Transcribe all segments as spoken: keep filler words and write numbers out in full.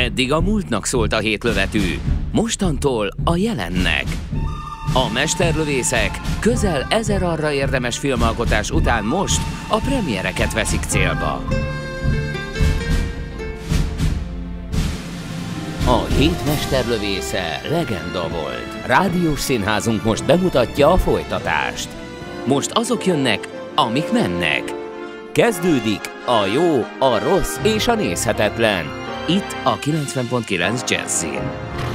Eddig a múltnak szólt a hétlövetű, mostantól a jelennek. A mesterlövészek közel ezer arra érdemes filmalkotás után most a premiereket veszik célba. A hét mesterlövésze legenda volt. Rádiós színházunk most bemutatja a folytatást. Most azok jönnek, amik mennek. Kezdődik a jó, a rossz és a nézhetetlen. Itt a kilencven pont kilenc Jazzin.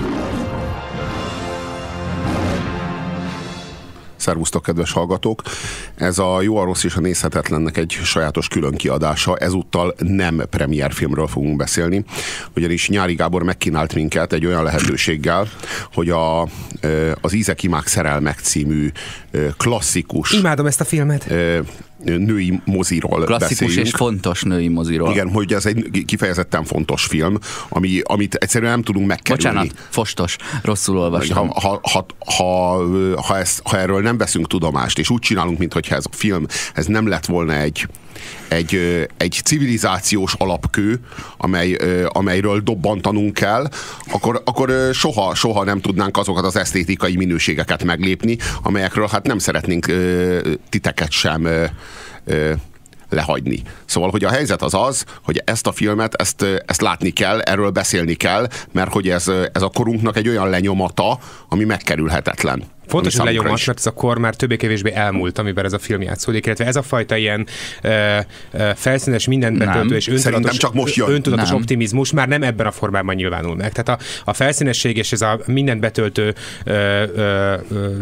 Szervusztok, kedves hallgatók! Ez a Jó, a rossz és a nézhetetlennek egy sajátos külön kiadása. Ezúttal nem premierfilmről fogunk beszélni, ugyanis Nyári Gábor megkínált minket egy olyan lehetőséggel, hogy a, az Ízek, imák, szerelmek című klasszikus... Imádom ezt a filmet! Női moziról klasszikus beszéljünk. És fontos női moziról. Igen, hogy ez egy kifejezetten fontos film, ami, amit egyszerűen nem tudunk megkerülni. Bocsánat, fostos, rosszul olvastam. Ha, ha, ha, ha, ha, ezt, ha erről nem veszünk tudomást, és úgy csinálunk, mintha ez a film ez nem lett volna egy, egy, egy civilizációs alapkő, amely, amelyről dobbantanunk kell, akkor, akkor soha, soha nem tudnánk azokat az esztétikai minőségeket meglépni, amelyekről hát nem szeretnénk titeket sem lehagyni. Szóval, hogy a helyzet az az, hogy ezt a filmet, ezt, ezt látni kell, erről beszélni kell, mert hogy ez, ez a korunknak egy olyan lenyomata, ami megkerülhetetlen. Fontos, hogy lenyomat, mert ez a kor már többé-kevésbé elmúlt, amiben ez a film játszódik, illetve ez a fajta ilyen ö, ö, felszínes, mindent betöltő és öntudatos, csak most jön. öntudatos nem. optimizmus már nem ebben a formában nyilvánul meg. Tehát a, a felszínesség és ez a mindent betöltő ö, ö, ö,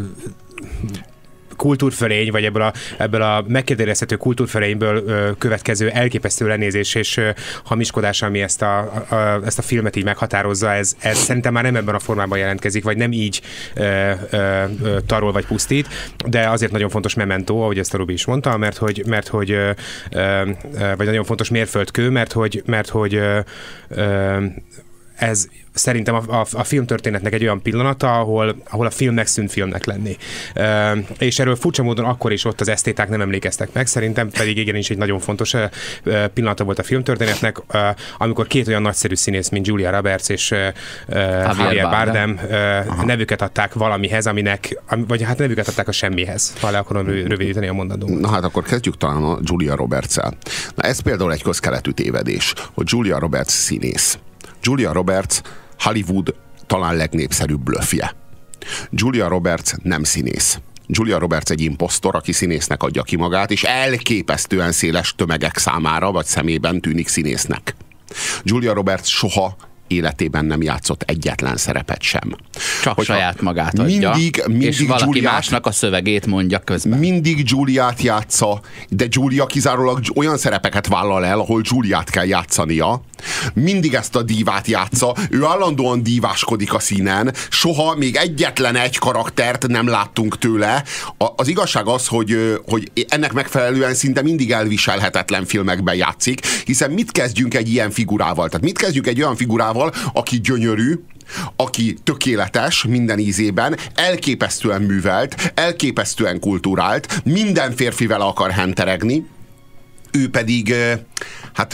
kultúrfölény, vagy ebből a, ebből a megkérdőjelezhető kultúrfölényből ö, következő elképesztő lenézés és ö, hamiskodás, ami ezt a, a, ezt a filmet így meghatározza, ez, ez szerintem már nem ebben a formában jelentkezik, vagy nem így ö, ö, ö, tarol vagy pusztít, de azért nagyon fontos memento, ahogy ezt a Robi is mondta, mert hogy, mert hogy ö, ö, vagy nagyon fontos mérföldkő, mert hogy, mert hogy ö, ö, ez szerintem a, a, a filmtörténetnek egy olyan pillanata, ahol, ahol a film megszűnt filmnek lenni. E, és erről furcsa módon akkor is ott az esztéták nem emlékeztek meg, szerintem pedig igenis egy nagyon fontos e, pillanata volt a filmtörténetnek, e, amikor két olyan nagyszerű színész, mint Julia Roberts és e, Javier Bardem e, nevüket adták valamihez, aminek, vagy hát nevüket adták a semmihez, ha le akarom rövidíteni a mondandómat. Na hát akkor kezdjük talán a Julia Roberts-el. Na ez például egy közkeletű tévedés, hogy Julia Roberts színész. Julia Roberts Hollywood talán legnépszerűbb blöffje. Julia Roberts nem színész. Julia Roberts egy imposztor, aki színésznek adja ki magát, és elképesztően széles tömegek számára vagy szemében tűnik színésznek. Julia Roberts soha életében nem játszott egyetlen szerepet sem. Csak Hogyha saját magát adja, mindig, mindig és valaki Juliát, másnak a szövegét mondja közben. Mindig Juliát játsza, de Julia kizárólag olyan szerepeket vállal el, ahol Juliát kell játszania. Mindig ezt a dívát játsza, ő állandóan díváskodik a színen, soha még egyetlen egy karaktert nem láttunk tőle. A, az igazság az, hogy, hogy ennek megfelelően szinte mindig elviselhetetlen filmekben játszik, hiszen mit kezdjünk egy ilyen figurával? Tehát mit kezdjünk egy olyan figurával, aki gyönyörű, aki tökéletes minden ízében, elképesztően művelt, elképesztően kulturált, minden férfi vele akar henteregni, ő pedig hát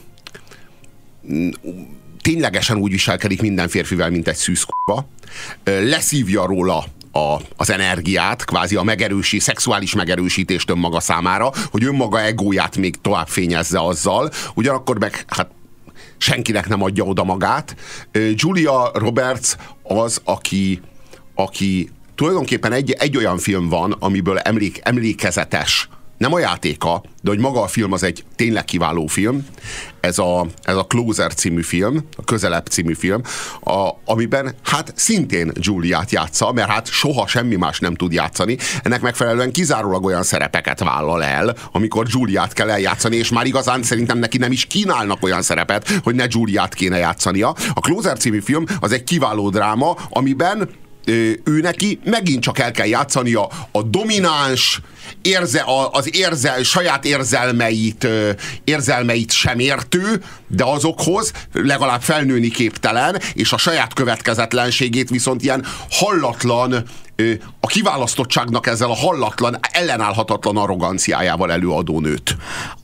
ténylegesen úgy viselkedik minden férfivel, mint egy szűzkuba, leszívja róla A, az energiát, kvázi a megerősi, szexuális megerősítést önmaga számára, hogy önmaga egóját még tovább fényezze azzal, ugyanakkor meg hát senkinek nem adja oda magát. Julia Roberts az, aki, aki tulajdonképpen egy, egy olyan film van, amiből emlék, emlékezetes, nem a játéka, de hogy maga a film az egy tényleg kiváló film. Ez a, ez a Closer című film, a Közelebb című film, a, amiben hát szintén Juliát játsza, mert hát soha semmi más nem tud játszani. Ennek megfelelően kizárólag olyan szerepeket vállal el, amikor Juliát kell eljátszani, és már igazán szerintem neki nem is kínálnak olyan szerepet, hogy ne Juliát kéne játszania. A Closer című film az egy kiváló dráma, amiben ő neki megint csak el kell játszania a domináns, érze, az érzel, saját érzelmeit, érzelmeit sem értő, de azokhoz legalább felnőni képtelen, és a saját következetlenségét viszont ilyen hallatlan, a kiválasztottságnak ezzel a hallatlan, ellenállhatatlan arroganciájával előadó nőt.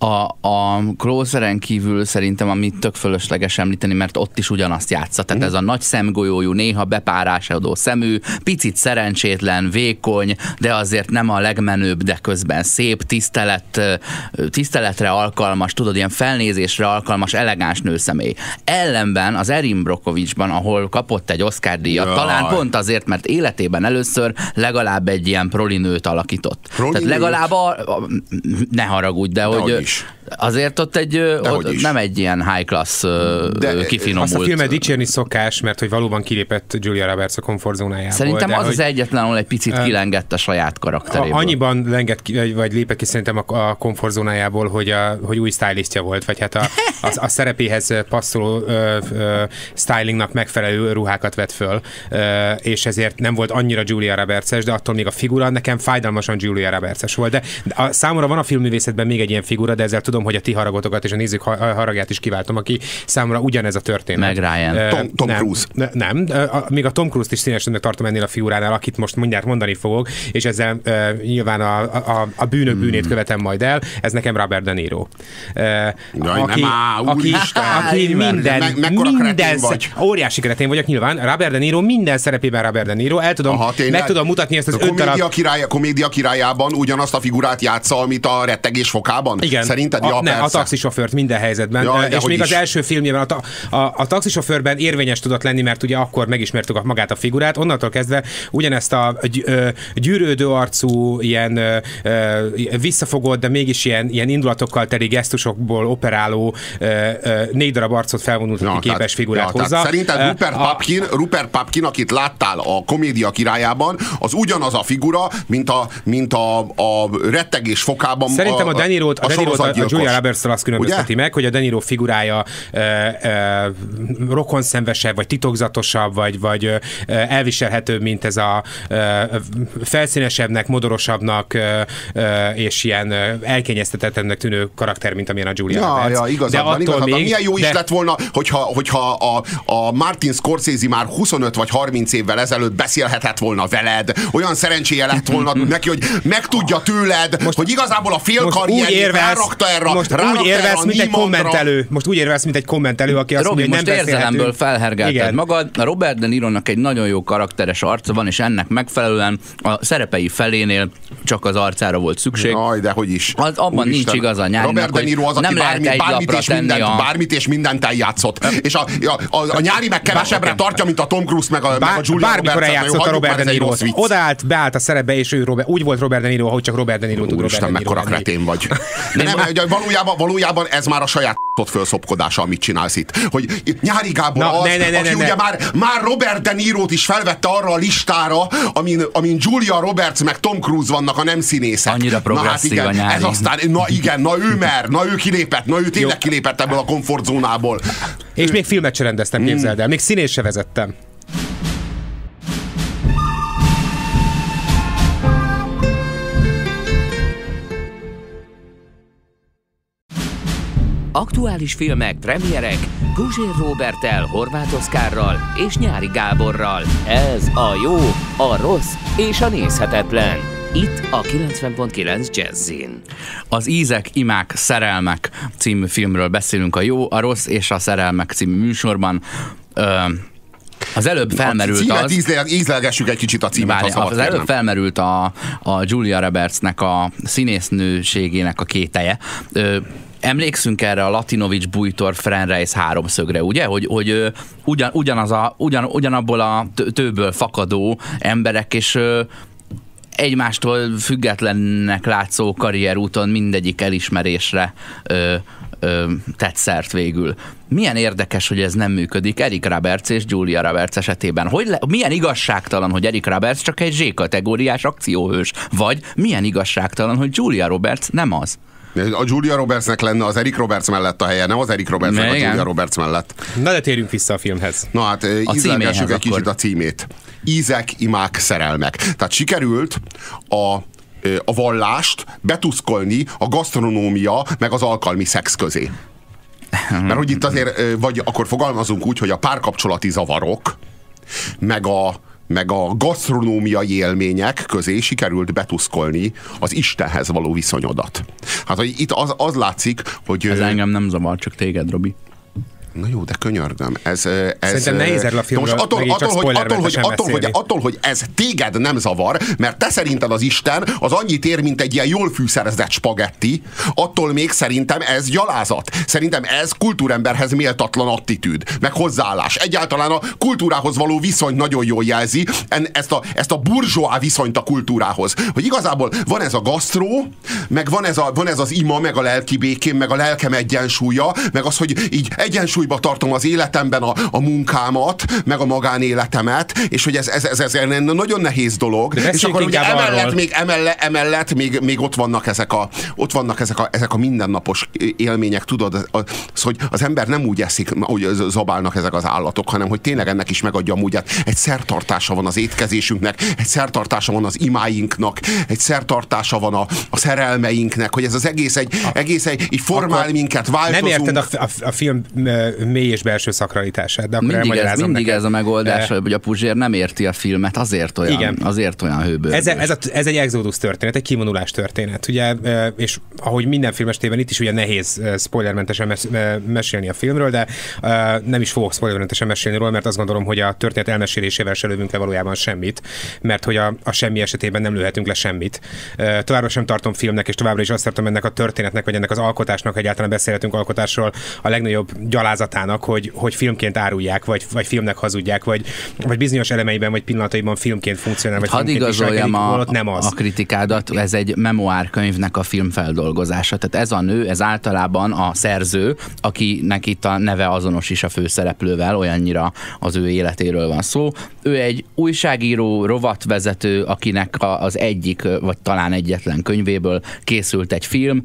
A, a Closeren kívül szerintem, amit tök fölösleges említeni, mert ott is ugyanazt játsza. Tehát mm. ez a nagy szemgolyójú, néha bepárásodó szemű, picit szerencsétlen, vékony, de azért nem a legmenőbb, de közben szép, tisztelet, tiszteletre alkalmas, tudod, ilyen felnézésre alkalmas, elegáns nőszemély. Ellenben az Erin Brockovichban, ahol kapott egy Oscar-díjat, Jaj. talán pont azért, mert életében először legalább egy ilyen prolinőt alakított. Prolinőt? Tehát legalább a, a, ne haragudj, de, de hogy is. Azért ott egy ott nem egy ilyen high class de kifinomult. Azt a filmet dicsérni szokás, mert hogy valóban kilépett Julia Roberts a komfortzónájából. Szerintem az hogy, az egyetlen, ahol egy picit uh, kilengett a saját karakteréből. Annyiban lengett ki, vagy lépett ki szerintem a, a komfortzónájából, hogy, a, hogy új stylistja volt, vagy hát a, a, a szerepéhez passzoló uh, uh, stylingnak megfelelő ruhákat vett föl, uh, és ezért nem volt annyira Julia Roberts-es, de attól még a figura nekem fájdalmasan Julia Roberts-es volt. De a, számomra van a filmművészetben még egy ilyen figura, de ezzel tudom, hogy a ti haragotokat és a nézők haragját is kiváltom, aki számomra ugyanez a történet. Meg Ryan. Uh, Tom, Tom nem, Cruise. Nem, uh, még a Tom Cruise-t is színesebbnek tartom ennél a figuránál, akit most mindjárt mondani fogok, és ezzel uh, nyilván a, a, a bűnök bűnét hmm. követem majd el, ez nekem Robert De Niro. Uh, Jaj, aki, nem á, aki, Isten, aki minden, me, mekkora minden kretén vagy. Óriási kretén vagyok nyilván, Robert De Niro minden szerepében Robert De Niro, el tudom, Aha, meg tudom mutatni ezt az öt darab... Komédia, király, komédia királyában ugyanazt a figurát játsza, amit a rettegés fokában? Igen. Szerinted? A, Ja, ne, a taxisofőrt minden helyzetben. Ja, és még is. Az első filmjében a, ta, a, a taxisofőrben érvényes tudott lenni, mert ugye akkor megismertük a, magát a figurát, onnantól kezdve ugyanezt a gyűrődő arcú, ilyen ö, visszafogott, de mégis ilyen, ilyen indulatokkal teli gesztusokból operáló ö, ö, négy darab arcot felvonult ja, képes tehát, figurát ja, hozza. Szerinted Rupert Pupkin, Rupert Pupkin, akit láttál a Komédia királyában, az ugyanaz a figura, mint a, mint a, a rettegés fokában. Szerintem a, a De Nirót, a, a, a Julia Roberts-től azt különbözteti meg, hogy a De Niro figurája e, e, rokonszenvesebb, vagy titokzatosabb, vagy, vagy e, elviselhetőbb, mint ez a e, felszínesebbnek, modorosabbnak e, e, és ilyen elkényeztetetlennek tűnő karakter, mint amilyen a Julia ja, Roberts. Ja, igazad van, igazad van. Milyen jó de... is lett volna, hogyha, hogyha a, a Martin Scorsese már huszonöt vagy harminc évvel ezelőtt beszélhetett volna veled, olyan szerencséje lett volna neki, hogy megtudja tőled, most, hogy igazából a fél karrierjét rárakta erre, most úgy érvelsz, mint egy kommentelő. Most úgy érvelsz, mint egy kommentelő, aki azt Robi, mondja, hogy nem most érzelemből felhergelted Igen. magad. A Robert De Nironak egy nagyon jó karakteres arca van, és ennek megfelelően a szerepei felénél csak az arcára volt szükség. Jaj, de hogy is. Az, abban Úristen. nincs igaz a nyárinak, Robert De Niro az, aki bármi, bármit, és mindent, a... bármit és mindent eljátszott. És a, a, a, a nyári meg kevesebbre tartja, mint a Tom Cruise meg a, Bár, meg a Julia Bármikor eljátszott a Robert De Niro. Odaállt, beállt a szerepbe, és ő Robert, úgy volt Robert De Niro, ahogy csak Robert De Niro tud Robert De Niro. Mekkora kretén vagy. De nem, valójában, valójában ez már a saját fölszopkodása, amit csinálsz itt. Hogy Nyári Gábor Na, az, ne, ne, ne, aki ne, ugye ne. Már, már Robert De Niro-t is felvette arra a listára, amin, amin Julia Roberts meg Tom Cruise vannak a nem színészek. Annyira progresszív na, hát igen, a Nyári. Ez aztán, na igen, na ő mer, na ő kilépett, na ő tényleg kilépett ebből a komfortzónából. És ő... még filmet se rendeztem, mm. képzeld el, még színés se vezettem. Aktuális filmek, premierek, Guzsér Róberttel, Horváth Oszkárral és Nyári Gáborral. Ez a jó, a rossz és a nézhetetlen. Itt a kilencven pont kilenc Jazzin. Az Ízek, Imák, Szerelmek című filmről beszélünk, a jó, a rossz és a szerelmek című műsorban. Ö, az előbb felmerült a az... Ízle, ízlelgessük egy kicsit a címet, Várj, az előbb kérnem. felmerült a, a Julia Robertsnek a színésznőségének a kételje. Ö, Emlékszünk erre a Latinovics, Bújtor, Frenreis háromszögre, ugye? Hogy, hogy ugyan, ugyanaz a, ugyan, ugyanabból a tőből fakadó emberek, és egymástól függetlennek látszó karrierúton mindegyik elismerésre ö, ö, tett szert végül. Milyen érdekes, hogy ez nem működik Eric Roberts és Julia Roberts esetében. Hogy le, milyen igazságtalan, hogy Eric Roberts csak egy zsé-kategóriás akcióhős, vagy milyen igazságtalan, hogy Julia Roberts nem az. A Julia Robertsnek lenne az Eric Roberts mellett a helye, nem az Eric Roberts, a Julia Roberts mellett. Na, de térjünk vissza a filmhez. Na hát, ízlelgessük egy kicsit a címét. Ízek, imák, szerelmek. Tehát sikerült a, a vallást betuszkolni a gasztronómia meg az alkalmi szex közé. Mert hogy itt azért, vagy akkor fogalmazunk úgy, hogy a párkapcsolati zavarok, meg a meg a gasztronómiai élmények közé sikerült betuszkolni az Istenhez való viszonyodat. Hát, hogy itt az, az látszik, hogy... Ez engem nem zavar, csak téged, Robi. Na jó, de könyörgöm. Ez, ez, Szerintem nehéz erről a filmről, most attól, megint csak attól, hogy, attól, hogy, attól, hogy, beszélni. attól, hogy ez téged nem zavar, mert te szerinted az Isten az annyit ér, mint egy ilyen jól fűszerezett spagetti, attól még szerintem ez gyalázat. Szerintem ez kultúremberhez méltatlan attitűd, meg hozzáállás. Egyáltalán a kultúrához való viszony nagyon jól jelzi, ezt a, ezt a burzsóá viszonyt a kultúrához. Hogy igazából van ez a gasztró, meg van ez, a, van ez az ima, meg a lelki békém, meg a lelkem egyensúlya, meg az, hogy így egyensúly tartom az életemben a, a munkámat, meg a magánéletemet, és hogy ez, ez, ez, ez egy nagyon nehéz dolog. És akkor ugye emellett, még, emellett, emellett még, még ott vannak ezek a, ott vannak ezek a, ezek a mindennapos élmények, tudod, az, hogy az ember nem úgy eszik, hogy zabálnak ezek az állatok, hanem hogy tényleg ennek is megadja amúgy. Egy szertartása van az étkezésünknek, egy szertartása van az imáinknak, egy szertartása van a, a szerelmeinknek, hogy ez az egész egy, a, egész egy így formál minket, változunk. Nem érted a, a, a film mély és belső szakralitását, de akkor mindig ez, mindig neked. ez a megoldás, uh, hogy a Puzsér nem érti a filmet, azért olyan, igen. azért olyan hőbőrös. Ez, ez, a, ez egy exodus történet, egy kivonulás történet, ugye, és ahogy minden film estében itt is ugye nehéz spoilermentesen mes, mesélni a filmről, de uh, nem is fogok spoilermentesen mesélni róla, mert azt gondolom, hogy a történet elmesélésével se lövünk le valójában semmit, mert hogy a, a semmi esetében nem lőhetünk le semmit. Uh, továbbra sem tartom filmnek, és továbbra is azt tartom ennek a történetnek, vagy ennek az alkotásnak, egyáltalán beszélhetünk alkotásról, a legnagyobb gyalázatának, hogy, hogy filmként árulják, vagy, vagy filmnek hazudják, vagy, vagy bizonyos elemeiben, vagy pillanataiban filmként funkcionál, vagy hadd igazoljam a, nem az. a kritikádat, ez egy memoárkönyvnek a filmfeldolgozása. Tehát ez a nő, ez általában a szerző, akinek itt a neve azonos is a főszereplővel, olyannyira az ő életéről van szó. Ő egy újságíró, rovatvezető, akinek az egyik, vagy talán egyetlen könyvéből készült egy film.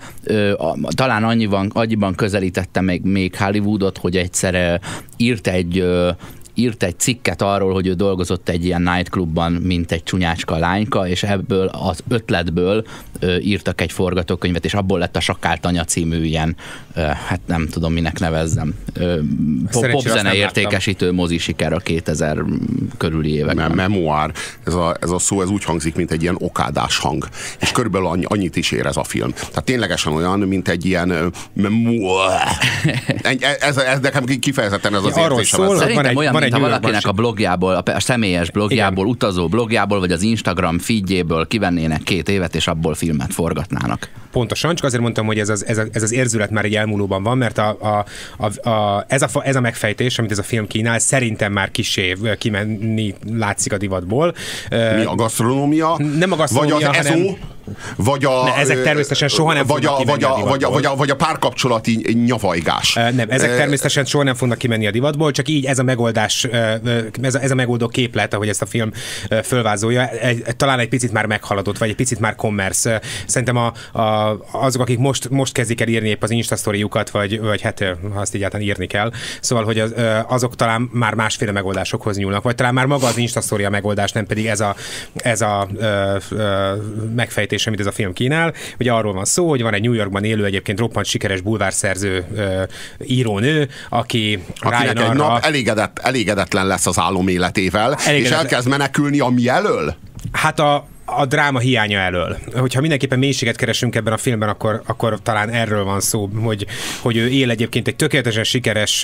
Talán annyiban, annyiban közelítette még, még Hollywoodot, hogy egyszer írt egy írt egy cikket arról, hogy ő dolgozott egy ilyen nightclubban, mint egy csúnyácska lányka, és ebből az ötletből ö, írtak egy forgatókönyvet, és abból lett a Sakkáltanya című ilyen, ö, hát nem tudom, minek nevezzem, pop, popzene értékesítő mozi siker a kétezer körüli években. Memoár. Ez a, ez a szó, ez úgy hangzik, mint egy ilyen okádás hang. És körülbelül annyi, annyit is ér ez a film. Tehát ténylegesen olyan, mint egy ilyen ez, ez nekem kifejezetten ez az ja, érzésem. Szerintem olyan, mint ha valakinek a blogjából, a személyes blogjából, igen, utazó blogjából, vagy az Instagram feedjéből kivennének két évet, és abból filmet forgatnának. Pontosan, csak azért mondtam, hogy ez az, ez, a, ez az érzület már egy elmúlóban van, mert a, a, a, a, ez, a, ez a megfejtés, amit ez a film kínál, szerintem már kissé kimenni látszik a divatból. Mi a gasztronómia? Nem a gasztronómia, vagy az hanem... eszó? Vagy a, ne, ezek természetesen soha nem vagy fognak a, kimenni vagy a, a divatból. Vagy a, vagy, a, vagy a párkapcsolati nyavajgás. Nem, ezek természetesen soha nem fognak kimenni a divatból, csak így ez a megoldás, ez a, ez a megoldó képlet, ahogy ezt a film fölvázolja, talán egy picit már meghaladott, vagy egy picit már commerce. Szerintem a, a, azok, akik most, most kezdik el írni épp az Instastoryukat, vagy, vagy hát ha azt egyáltalán írni kell, szóval, hogy az, azok talán már másféle megoldásokhoz nyúlnak, vagy talán már maga az Instastory a megoldás, nem pedig ez a, ez a ö, ö, megfejtés, amit ez a film kínál. Ugye arról van szó, hogy van egy New Yorkban élő, egyébként roppant sikeres bulvárszerző ö, írónő, aki akinek egy arra... nap elégedett, elégedetlen lesz az álom életével, elégedett... és elkezd menekülni a mi elől? Hát a a dráma hiánya elől. Hogyha mindenképpen mélységet keresünk ebben a filmben, akkor, akkor talán erről van szó, hogy, hogy ő él egyébként egy tökéletesen sikeres,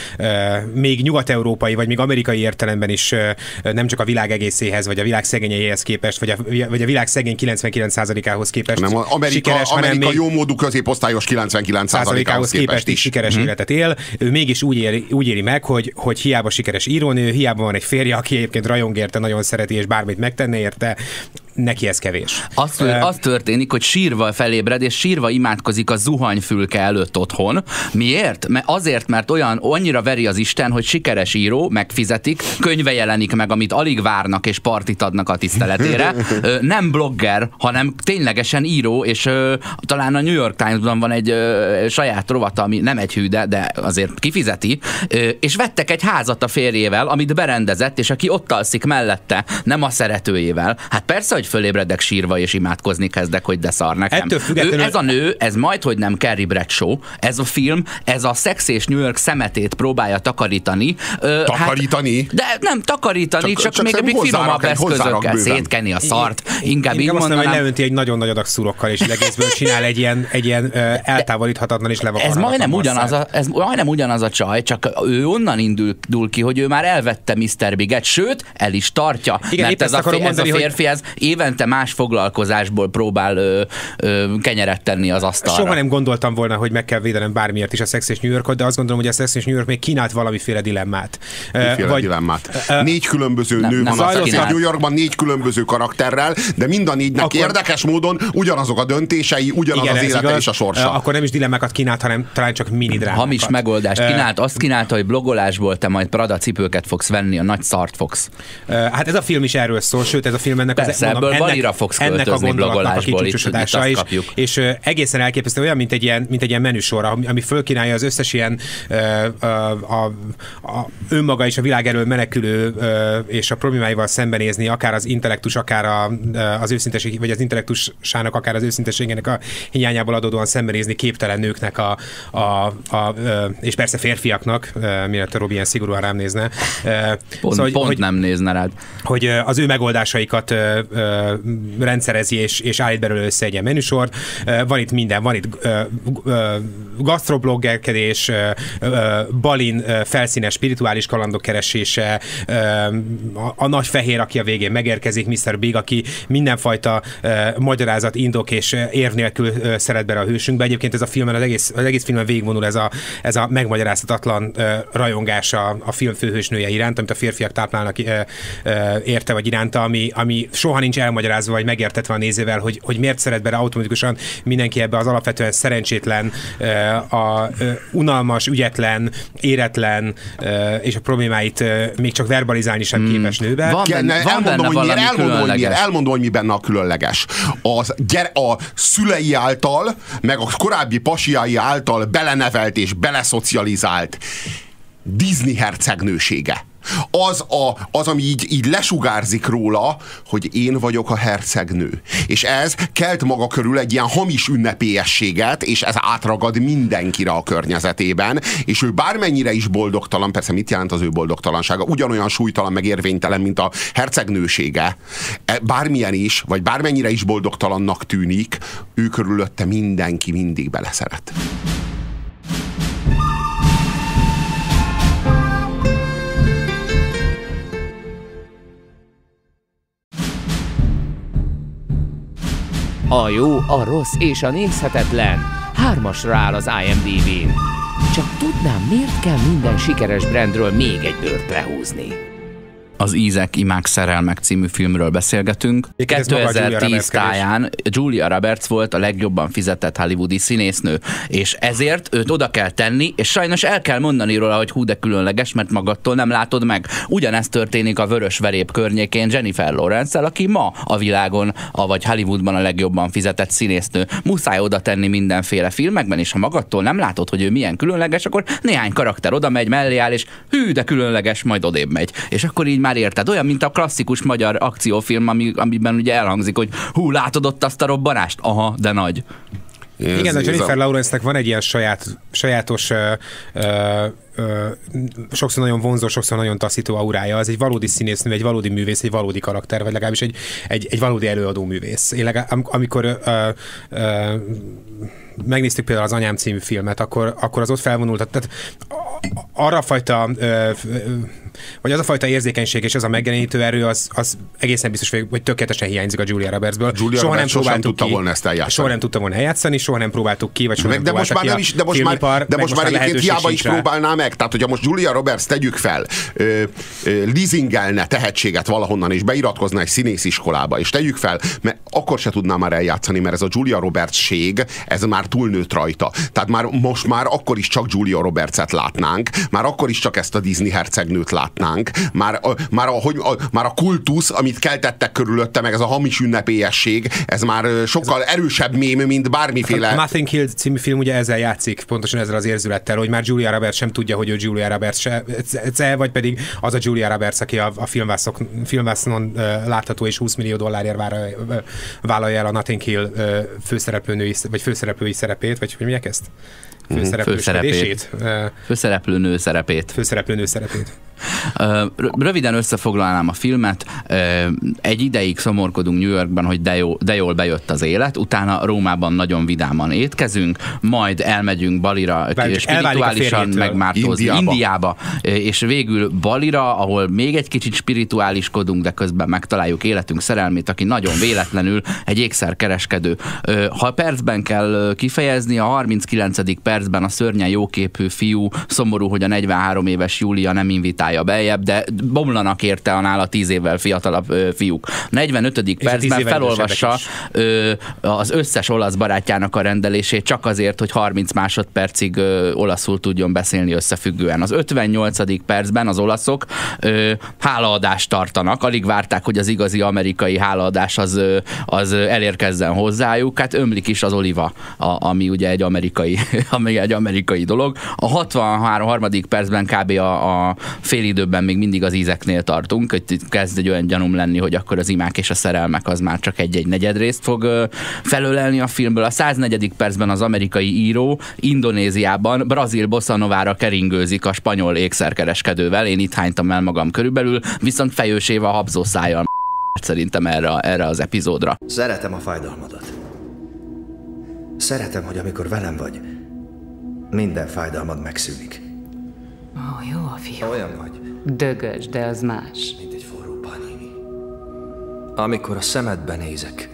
még nyugat-európai, vagy még amerikai értelemben is nem csak a világ egészéhez, vagy a világ szegényeihez képest, vagy a, vagy a világ szegény kilencvenkilenc százalékához képest nem, Amerika, sikeres, Amerika jómódú középosztályos kilencvenkilenc százalékához képest, képest is sikeres hmm. életet él. Ő mégis úgy éli, úgy éli meg, hogy, hogy hiába sikeres írónő, hiába van egy férje, aki egyébként rajong érte, nagyon szereti, és bármit megtenne érte, neki ez kevés. Az, uh, az történik, hogy sírva felébred, és sírva imádkozik a zuhanyfülke előtt otthon. Miért? Mert azért, mert olyan annyira veri az Isten, hogy sikeres író, megfizetik, könyve jelenik meg, amit alig várnak, és partit adnak a tiszteletére. Nem blogger, hanem ténylegesen író, és talán a New York Times-ban van egy saját rovata, ami nem egy hű, de, de azért kifizeti, és vettek egy házat a férjével, amit berendezett, és aki ott alszik mellette, nem a szeretőjével. Hát persze, hogy hogy fölébredek sírva és imádkozni kezdek, hogy de szar nekem. Ettől függetlenül... Ő, ez a nő, ez majd, hogy nem Carrie Bradshaw, ez a film, ez a Szex és New York szemetét próbálja takarítani. Ö, takarítani? Hát, de nem takarítani, csak, csak, csak még egy finomabb eszközökkel szétkenni a szart. I, inkább így mondanám. mondanám. Hogy leönti egy nagyon nagy adag szurokkal, és egészből csinál egy ilyen, egy ilyen ö, eltávolíthatatlan és levakarhatatlan. Ez majdnem, ugyanaz a, ez majdnem ugyanaz a csaj, csak ő onnan indul ki, hogy ő már elvette miszter Biget, sőt, el is tartja. Igen, mert ez a, mondani, ez a férfi, hogy... ez évente más foglalkozásból próbál ö, ö, kenyeret tenni az asztalra. Soha nem gondoltam volna, hogy meg kell védenem bármiért is a Szex és New Yorkot, de azt gondolom, hogy a Szex és New York még kínált valamiféle dilemmát. Miféle vagy, dilemmát? Uh, négy különböző nem, nő nem van a Szex és New Yorkban, négy különböző karakterrel, de mind a négynek akkor, érdekes módon ugyanazok a döntései, ugyanaz igen, az élete igaz, és a sorsa. Akkor nem is dilemmákat kínált, hanem talán csak mini drámákat. Hamis megoldást kínált, azt kínálta, hogy blogolásból te majd Prada cipőket fogsz venni, a nagy szart fogsz. Uh, hát ez a film is erről szól, sőt ez a film ennek Persze, az ebből ennek, valira fogsz ennek a gondolatnak a kicsúcsosodása is, és uh, egészen elképesztő, olyan, mint egy ilyen, mint egy ilyen menüsor, ami, ami fölkínálja az összes ilyen uh, uh, a, a önmaga és a világ elől menekülő uh, és a problémáival szembenézni, akár az intellektus, akár a, uh, az őszinteség, vagy az intellektusának, akár az őszintességének a hiányából adódóan szembenézni képtelen nőknek, a, a, a, uh, és persze férfiaknak, uh, mielőtt a Robi ilyen szigorúan rám nézne. Uh, pont szóval, pont hogy, nem nézne rád. Hogy uh, az ő megoldásaikat uh, uh, rendszerezi és, és állít belőle össze egy ilyen menüsor. Uh, van itt minden, van itt uh, uh, gasztrobloggerkedés, uh, uh, Balin uh, felszínes spirituális kalandok keresése, uh, a, a nagy fehér, aki a végén megérkezik, miszter Big, aki mindenfajta uh, magyarázat, indok és uh, érv nélkül uh, szeret bele a hősünkbe. Egyébként ez a filmen, az egész, az egész filmen végigvonul ez a, ez a megmagyarázhatatlan uh, rajongás a, a film főhősnője iránt, amit a férfiak táplálnak uh, uh, érte vagy iránta, ami, ami soha nincs elmagyarázva vagy megértetve a nézővel, hogy, hogy miért szeret bele automatikusan mindenki ebbe az alapvetően szerencsétlen, uh, a uh, unalmas, ügyetlen, éretlen uh, és a problémáit uh, még csak verbalizálni sem hmm. képes nőbe. Van benne, van elmondom, benne hogy miért, elmondom, hogy miért, különleges. elmondom, hogy mi benne a különleges. Az, a szülei által, meg a korábbi pasiái által belenevelt és beleszocializált Disney hercegnősége. Az, a, az, ami így, így lesugárzik róla, hogy én vagyok a hercegnő. És ez kelt maga körül egy ilyen hamis ünnepélyességet, és ez átragad mindenkire a környezetében, és ő bármennyire is boldogtalan, persze mit jelent az ő boldogtalansága? Ugyanolyan súlytalan, meg érvénytelen, mint a hercegnősége. Bármilyen is, vagy bármennyire is boldogtalannak tűnik, ő körülötte mindenki mindig beleszeret. A jó, a rossz és a nézhetetlen hármasra áll az IMDb-n. Csak tudnám, miért kell minden sikeres brandről még egy bőrt lehúzni? Az Ízek, Imák, Szerelmek című filmről beszélgetünk. kétezer-tíz táján Julia Roberts volt a legjobban fizetett hollywoodi színésznő, és ezért őt oda kell tenni, és sajnos el kell mondani róla, hogy hú de különleges, mert magadtól nem látod meg. Ugyanezt történik a Vörös Verép környékén Jennifer Lawrence-el, aki ma a világon, vagy Hollywoodban a legjobban fizetett színésznő. Muszáj oda tenni mindenféle filmekben, és ha magadtól nem látod, hogy ő milyen különleges, akkor néhány karakter oda megy, mellé áll, és hű de különleges, majd odébb megy. És akkor így már érted. Olyan, mint a klasszikus magyar akciófilm, ami, amiben ugye elhangzik, hogy hú, látod ott azt a robbanást? Aha, de nagy. Ez, igen, a Jennifer Lawrence-nek van egy ilyen saját, sajátos, ö, ö, ö, sokszor nagyon vonzó, sokszor nagyon taszító aurája. Az egy valódi színésznő, egy valódi művész, egy valódi karakter, vagy legalábbis egy, egy, egy valódi előadó művész. Én legalább, am, amikor ö, ö, megnéztük például az Anyám című filmet, akkor, akkor az ott felvonult, tehát arra a fajta ö, ö, vagy az a fajta érzékenység és az a megjelenítő erő, az, az egészen biztos, hogy tökéletesen hiányzik a Julia Robertsből. Julia soha Roberts nem próbáltuk tudta ki, volna ezt eljátszani. Soha nem tudta volna eljátszani, soha nem próbáltuk ki, vagy soha meg, nem de most már nem ki is, de most már, filmipar, de most már egyébként hiába is próbálná meg. Tehát, hogyha most Julia Roberts tegyük fel, ö, ö, leasingelne tehetséget valahonnan, és beiratkozna egy színésziskolába, és tegyük fel, mert akkor se tudná már eljátszani, mert ez a Julia Roberts-ség, ez már túlnőtt rajta. Tehát már most már akkor is csak Julia Robertset látnánk, már akkor is csak ezt a Disney hercegnőt látnánk. látnánk. Már a, már, a, hogy, a, már a kultusz, amit keltettek körülötte, meg ez a hamis ünnepélyesség, ez már sokkal erősebb mém, mint bármiféle... A Nothing Killed című film ugye ezzel játszik, pontosan ezzel az érzülettel, hogy már Julia Roberts sem tudja, hogy ő Julia Roberts se, se vagy pedig az a Julia Roberts, aki a, a filmvászok, filmvászon uh, látható és húsz millió dollárért vállalja el a Nothing Kill uh, főszereplőnői, vagy főszereplői szerepét, vagy hogy mondják ezt? Főszerepét. Főszereplőnő szerepét. Főszereplőnő szerepét. Röviden összefoglalnám a filmet. Egy ideig szomorkodunk New Yorkban, hogy de, jó, de jól bejött az élet, utána Rómában nagyon vidáman étkezünk, majd elmegyünk Balira spirituálisan megmártózni Indiába. Indiába, és végül Balira, ahol még egy kicsit spirituáliskodunk, de közben megtaláljuk életünk szerelmét, aki nagyon véletlenül egy ékszerkereskedő. Ha percben kell kifejezni, a harminckilencedik percben a szörnyen jóképű fiú szomorú, hogy a negyvenhárom éves Júlia nem invitálja beljebb, de bomlanak érte a nála tíz évvel fiatalabb ö, fiúk. negyvenötödik percben felolvassa ö, az összes olasz barátjának a rendelését csak azért, hogy harminc másodpercig ö, olaszul tudjon beszélni összefüggően. Az ötvennyolcadik percben az olaszok ö, hálaadást tartanak, alig várták, hogy az igazi amerikai hálaadás az, ö, az elérkezzen hozzájuk, hát ömlik is az oliva, a, ami ugye egy amerikai, ami egy amerikai dolog. A hatvanhárom percben kb. a, a félidőben még mindig az ízeknél tartunk, hogy kezd egy olyan gyanúm lenni, hogy akkor az imák és a szerelmek az már csak egy-egy negyedrészt fog felölelni a filmből. A száznegyedik percben az amerikai író Indonéziában brazil bosszanovára keringőzik a spanyol ékszerkereskedővel, én itt hánytam el magam körülbelül, viszont Fejős Éva habzószájjal szerintem erre, erre az epizódra. Szeretem a fájdalmadat. Szeretem, hogy amikor velem vagy, minden fájdalmad megszűnik. Ó, jó a fiú. Olyan vagy. Dögös, de az más. Mint egy forró panini. Amikor a szemedbe nézek,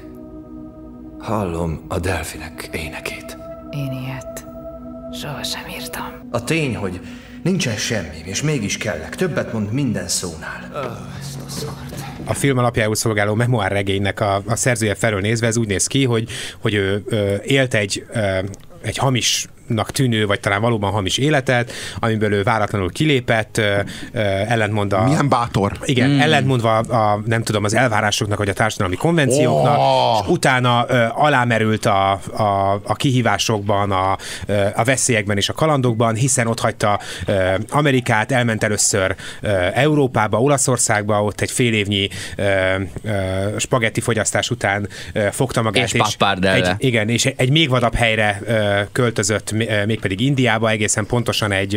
hallom a delfinek énekét. Én ilyet sohasem írtam. A tény, hogy nincsen semmi, és mégis kellek. Többet mond minden szónál. Oh, ezt a szart. A film alapjául szolgáló memoár regénynek a, a szerzője felől nézve ez úgy néz ki, hogy, hogy ő ö, élt egy, ö, egy hamis tűnő, vagy talán valóban hamis életet, amiből ő váratlanul kilépett, ö, ö, ellentmond a... Milyen bátor. Igen, mm. ellentmondva a, nem tudom, az elvárásoknak, vagy a társadalmi konvencióknak, oh. és utána ö, alámerült a, a, a kihívásokban, a, a veszélyekben és a kalandokban, hiszen ott hagyta ö, Amerikát, elment először ö, Európába, Olaszországba, ott egy fél évnyi ö, ö, spagetti fogyasztás után ö, fogta magát, és, és egy, igen, és egy még vadabb helyre ö, költözött, mégpedig Indiába, egészen pontosan egy,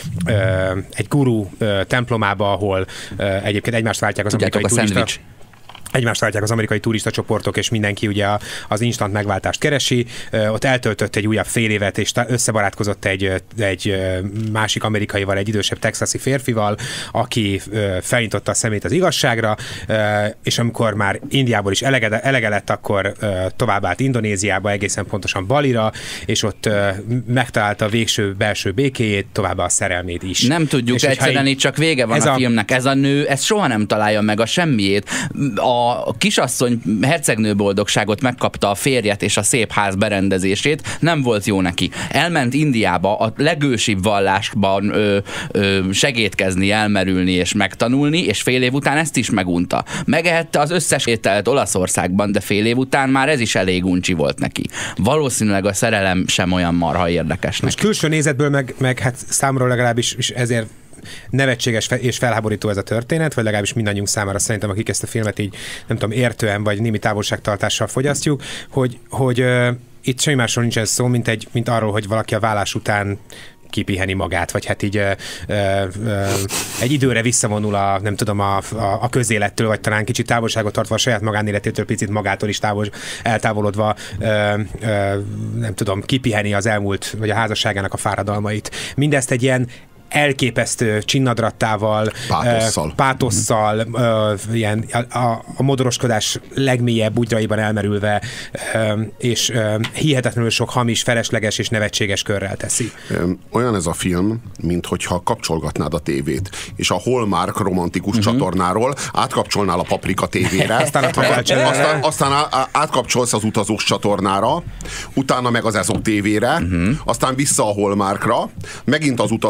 egy guru templomába, ahol egyébként egymást váltják az amerikai turista. Egymást váltják az amerikai turista csoportok, és mindenki ugye az instant megváltást keresi. Ott eltöltött egy újabb fél évet, és összebarátkozott egy, egy másik amerikaival, egy idősebb texasi férfival, aki felnyitotta a szemét az igazságra, és amikor már Indiából is elege, elege lett, akkor továbbállt Indonéziába, egészen pontosan Balira, és ott megtalálta a végső belső békéjét, továbbá a szerelmét is. Nem tudjuk, és egyszerűen így, itt csak vége van a, a filmnek. Ez a nő, ez soha nem találja meg a semmiét. A A kisasszony hercegnő boldogságot megkapta, a férjet és a szép ház berendezését, nem volt jó neki. Elment Indiába a legősibb vallásban ö, ö, segédkezni, elmerülni és megtanulni, és fél év után ezt is megunta. Megehette az összes ételt Olaszországban, de fél év után már ez is elég uncsi volt neki. Valószínűleg a szerelem sem olyan marha érdekes neki. Most külső nézetből meg, meg hát számomra legalábbis és ezért nevetséges és felháborító ez a történet, vagy legalábbis mindannyiunk számára szerintem, akik ezt a filmet így, nem tudom, értően vagy némi távolságtartással fogyasztjuk, hogy, hogy uh, itt semmi másról nincsen szó, mint, egy, mint arról, hogy valaki a vállás után kipiheni magát, vagy hát így ö, ö, ö, egy időre visszavonul a, nem tudom, a, a, a közélettől, vagy talán kicsit távolságot tartva a saját magánéletétől, picit magától is távol, eltávolodva, ö, ö, nem tudom, kipiheni az elmúlt, vagy a házasságának a fáradalmait. Mindezt egy ilyen elképesztő csinnadrattával, pátosszal, pátosszal uh, ilyen, a, a modoroskodás legmélyebb bugyraiban elmerülve, uh, és uh, hihetetlenül sok hamis, felesleges és nevetséges körrel teszi. Olyan ez a film, mint hogyha kapcsolgatnád a tévét, és a Hallmark romantikus uh-huh. csatornáról átkapcsolnál a Paprika tévére, aztán, aztán, aztán átkapcsolsz az Utazós csatornára, utána meg az Ezok tévére, uh-huh. aztán vissza a Hallmarkra, megint az Utazósra,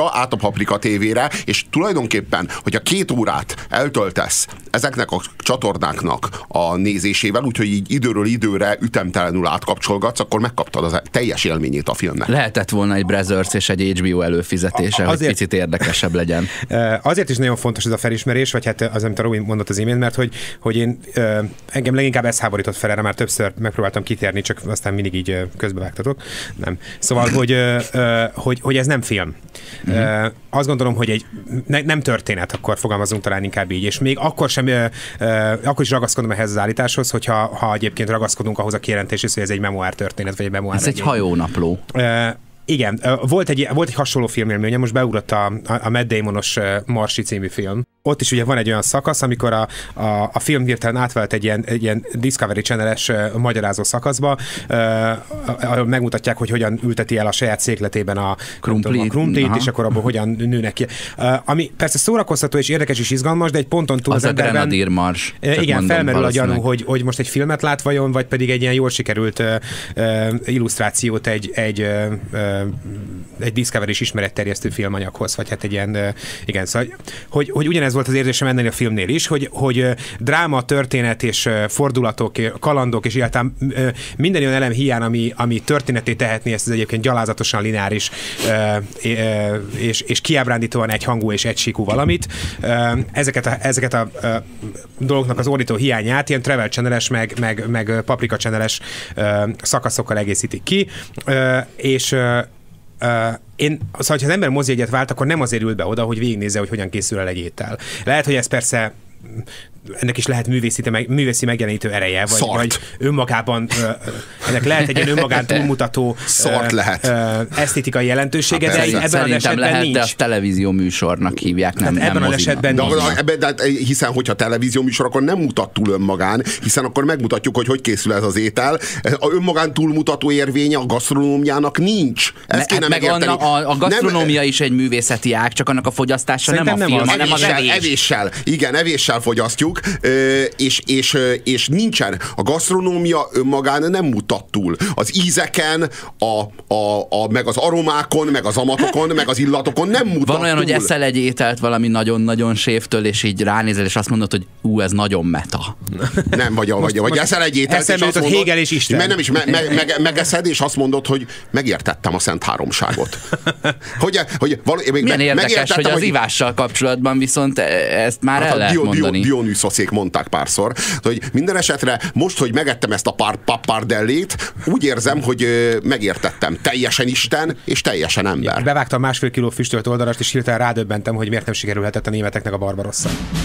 Paprika át a Paprika tévére, és tulajdonképpen, hogyha két órát eltöltesz ezeknek a csatornáknak a nézésével, úgyhogy így időről időre ütemtelenül átkapcsolgatsz, akkor megkaptad az teljes élményét a filmnek. Lehetett volna egy Brazzers és egy há bé o előfizetése, azért, hogy picit érdekesebb legyen. Azért is nagyon fontos ez a felismerés, vagy hát az, amit a Robi mondott az imént, mert hogy, hogy én engem leginkább ez háborított fel, erre már többször megpróbáltam kitérni, csak aztán mindig így közbevágtatok. Nem. Szóval, hogy, hogy, hogy ez nem film. Mm-hmm. Azt gondolom, hogy egy ne, nem történet, akkor fogalmazunk talán inkább így, és még akkor sem, akkor is ragaszkodom ehhez az állításhoz, hogyha ha egyébként ragaszkodunk ahhoz a kijelentéshez, hogy ez egy memoár történet, vagy egy memoár. Ez egy hajónapló. Igen, volt egy, volt egy hasonló filmélményem, most beugrott a, a Matt Damonos Marsi című film. Ott is ugye van egy olyan szakasz, amikor a, a, a film hirtelen átvált egy ilyen, egy ilyen Discovery Channel-es uh, magyarázó szakaszba, uh, megmutatják, hogy hogyan ülteti el a saját székletében a krumplit, a krumplit és akkor abból hogyan nőnek ki. Uh, ami persze szórakoztató és érdekes és izgalmas, de egy ponton túl az, az emberben... Az a Grenadier Mars. Uh, igen, felmerül a gyanú, hogy, hogy most egy filmet lát vajon, vagy pedig egy ilyen jól sikerült uh, uh, illusztrációt egy, egy, uh, egy Discovery-s ismeretterjesztő filmanyaghoz, vagy hát egy ilyen, uh, igen, szóval, hogy, hogy ugyanez ez volt az érzésem ennél a filmnél is, hogy, hogy dráma, történet és fordulatok, kalandok és egyáltalán minden olyan elem hiány, ami, ami történeté tehetné ezt az egyébként gyalázatosan lineáris és, és kiábrándítóan egyhangú és egysíkú valamit. Ezeket a, ezeket a dolgoknak az ordító hiányát ilyen Travel Channel-es, meg, meg, meg Paprika Channel-es szakaszokkal egészítik ki, és Uh, én, szóval, ha az ember mozijegyet vált, akkor nem azért ült be oda, hogy végignézze, hogy hogyan készül el egy étel. Lehet, hogy ez persze ennek is lehet művészi, meg, művészi megjelenítő ereje, vagy, vagy önmagában uh, ennek lehet egy ilyen önmagán túlmutató Szart lehet. Uh, esztétikai jelentősége, hát, de ebben szerintem az esetben lehet, nincs. de a televízió műsornak hívják, nem, nem ebben az esetben de, nincs. de, de, de, hiszen, hogyha televízió műsor, akkor nem mutat túl önmagán, hiszen akkor megmutatjuk, hogy hogy készül ez az étel. A önmagán túlmutató érvénye a gasztronómiának nincs. Ezt kéne meg megérteni. A, a, a gasztronómia nem, is egy művészeti ág, csak annak a fogyasztása szerintem nem a film, nem hanem az evés. Evéssel, igen, evéssel fogyasztjuk, és, és, és nincsen. A gasztronómia önmagán nem mutat túl. Az ízeken, a, a, a, meg az aromákon, meg az amatokon, meg az illatokon nem mutat Van olyan, túl. hogy eszel egy ételt valami nagyon-nagyon séftől, és így ránézel, és azt mondod, hogy ú, ez nagyon meta. Nem, vagy, vagy, vagy eszel egy ételt, és azt mondod, Hegel és Isten. Nem is, me, me, me, megeszed, és azt mondod, hogy megértettem a Szent Háromságot. Hogy, hogy való, Milyen me, érdekes, hogy az hogy... ivással kapcsolatban viszont ezt már hát el lehet Dio, mondani. Dio, Dionysoszék mondták párszor, hogy minden esetre most, hogy megettem ezt a pár pappardellét, úgy érzem, hogy megértettem. Teljesen Isten, és teljesen ember. Ja, bevágtam másfél kiló füstölt oldarast, és hirtelen rádöbbentem, hogy miért nem sikerülhetett a németeknek a Barbarossa.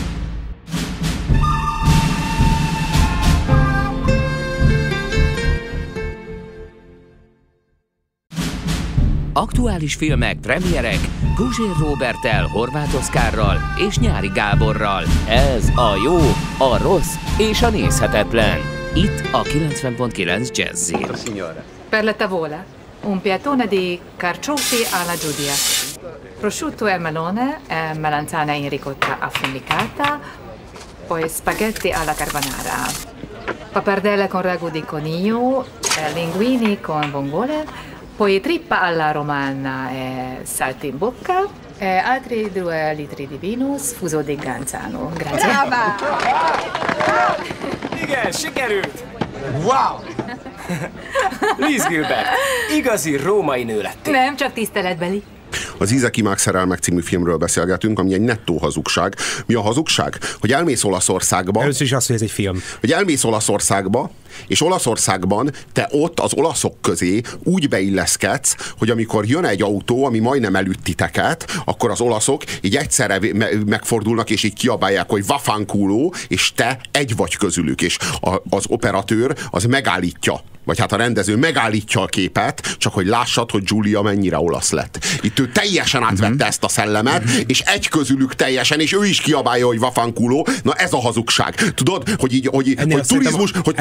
Aktuális filmek, premierek, Guzsér Róberttel, Horváth Oszkárral és Nyári Gáborral. Ez a jó, a rossz és a nézhetetlen. Itt a kilencven pont kilenc Jazzy. Per la tavola, un piattone di carciofi alla giudia, prosciutto e melone, e melanzana in ricotta affumicata, poi spaghetti alla carbonara, pappardelle con ragù di coniglio, linguini con vongole, poi trippa alla romana e saltimbocca e altri due litri di vino sfuso di Ganzano. Grazie. Brava! Igen, sikerült! Wow! Liz Gilbert, igazi római nő lettél. Nem, csak tiszteletbeli. Az Ízek, imák, szerelmek című filmről beszélgetünk, ami egy nettó hazugság. Mi a hazugság? Hogy elmész Olaszországba. Először is az, hogy ez egy film. Hogy elmész Olaszországba, és Olaszországban te ott az olaszok közé úgy beilleszkedsz, hogy amikor jön egy autó, ami majdnem elütt titeket, akkor az olaszok így egyszerre megfordulnak, és így kiabálják, hogy vaffanculo, és te egy vagy közülük, és a, az operatőr az megállítja, vagy hát a rendező megállítja a képet, csak hogy lássad, hogy Giulia mennyire olasz lett. Itt ő teljesen átvette mm-hmm. ezt a szellemet, mm-hmm. és egy közülük teljesen, és ő is kiabálja, hogy vaffanculo. Na ez a hazugság. Tudod, hogy így, hogy, hogy turizmus, hogy turizmus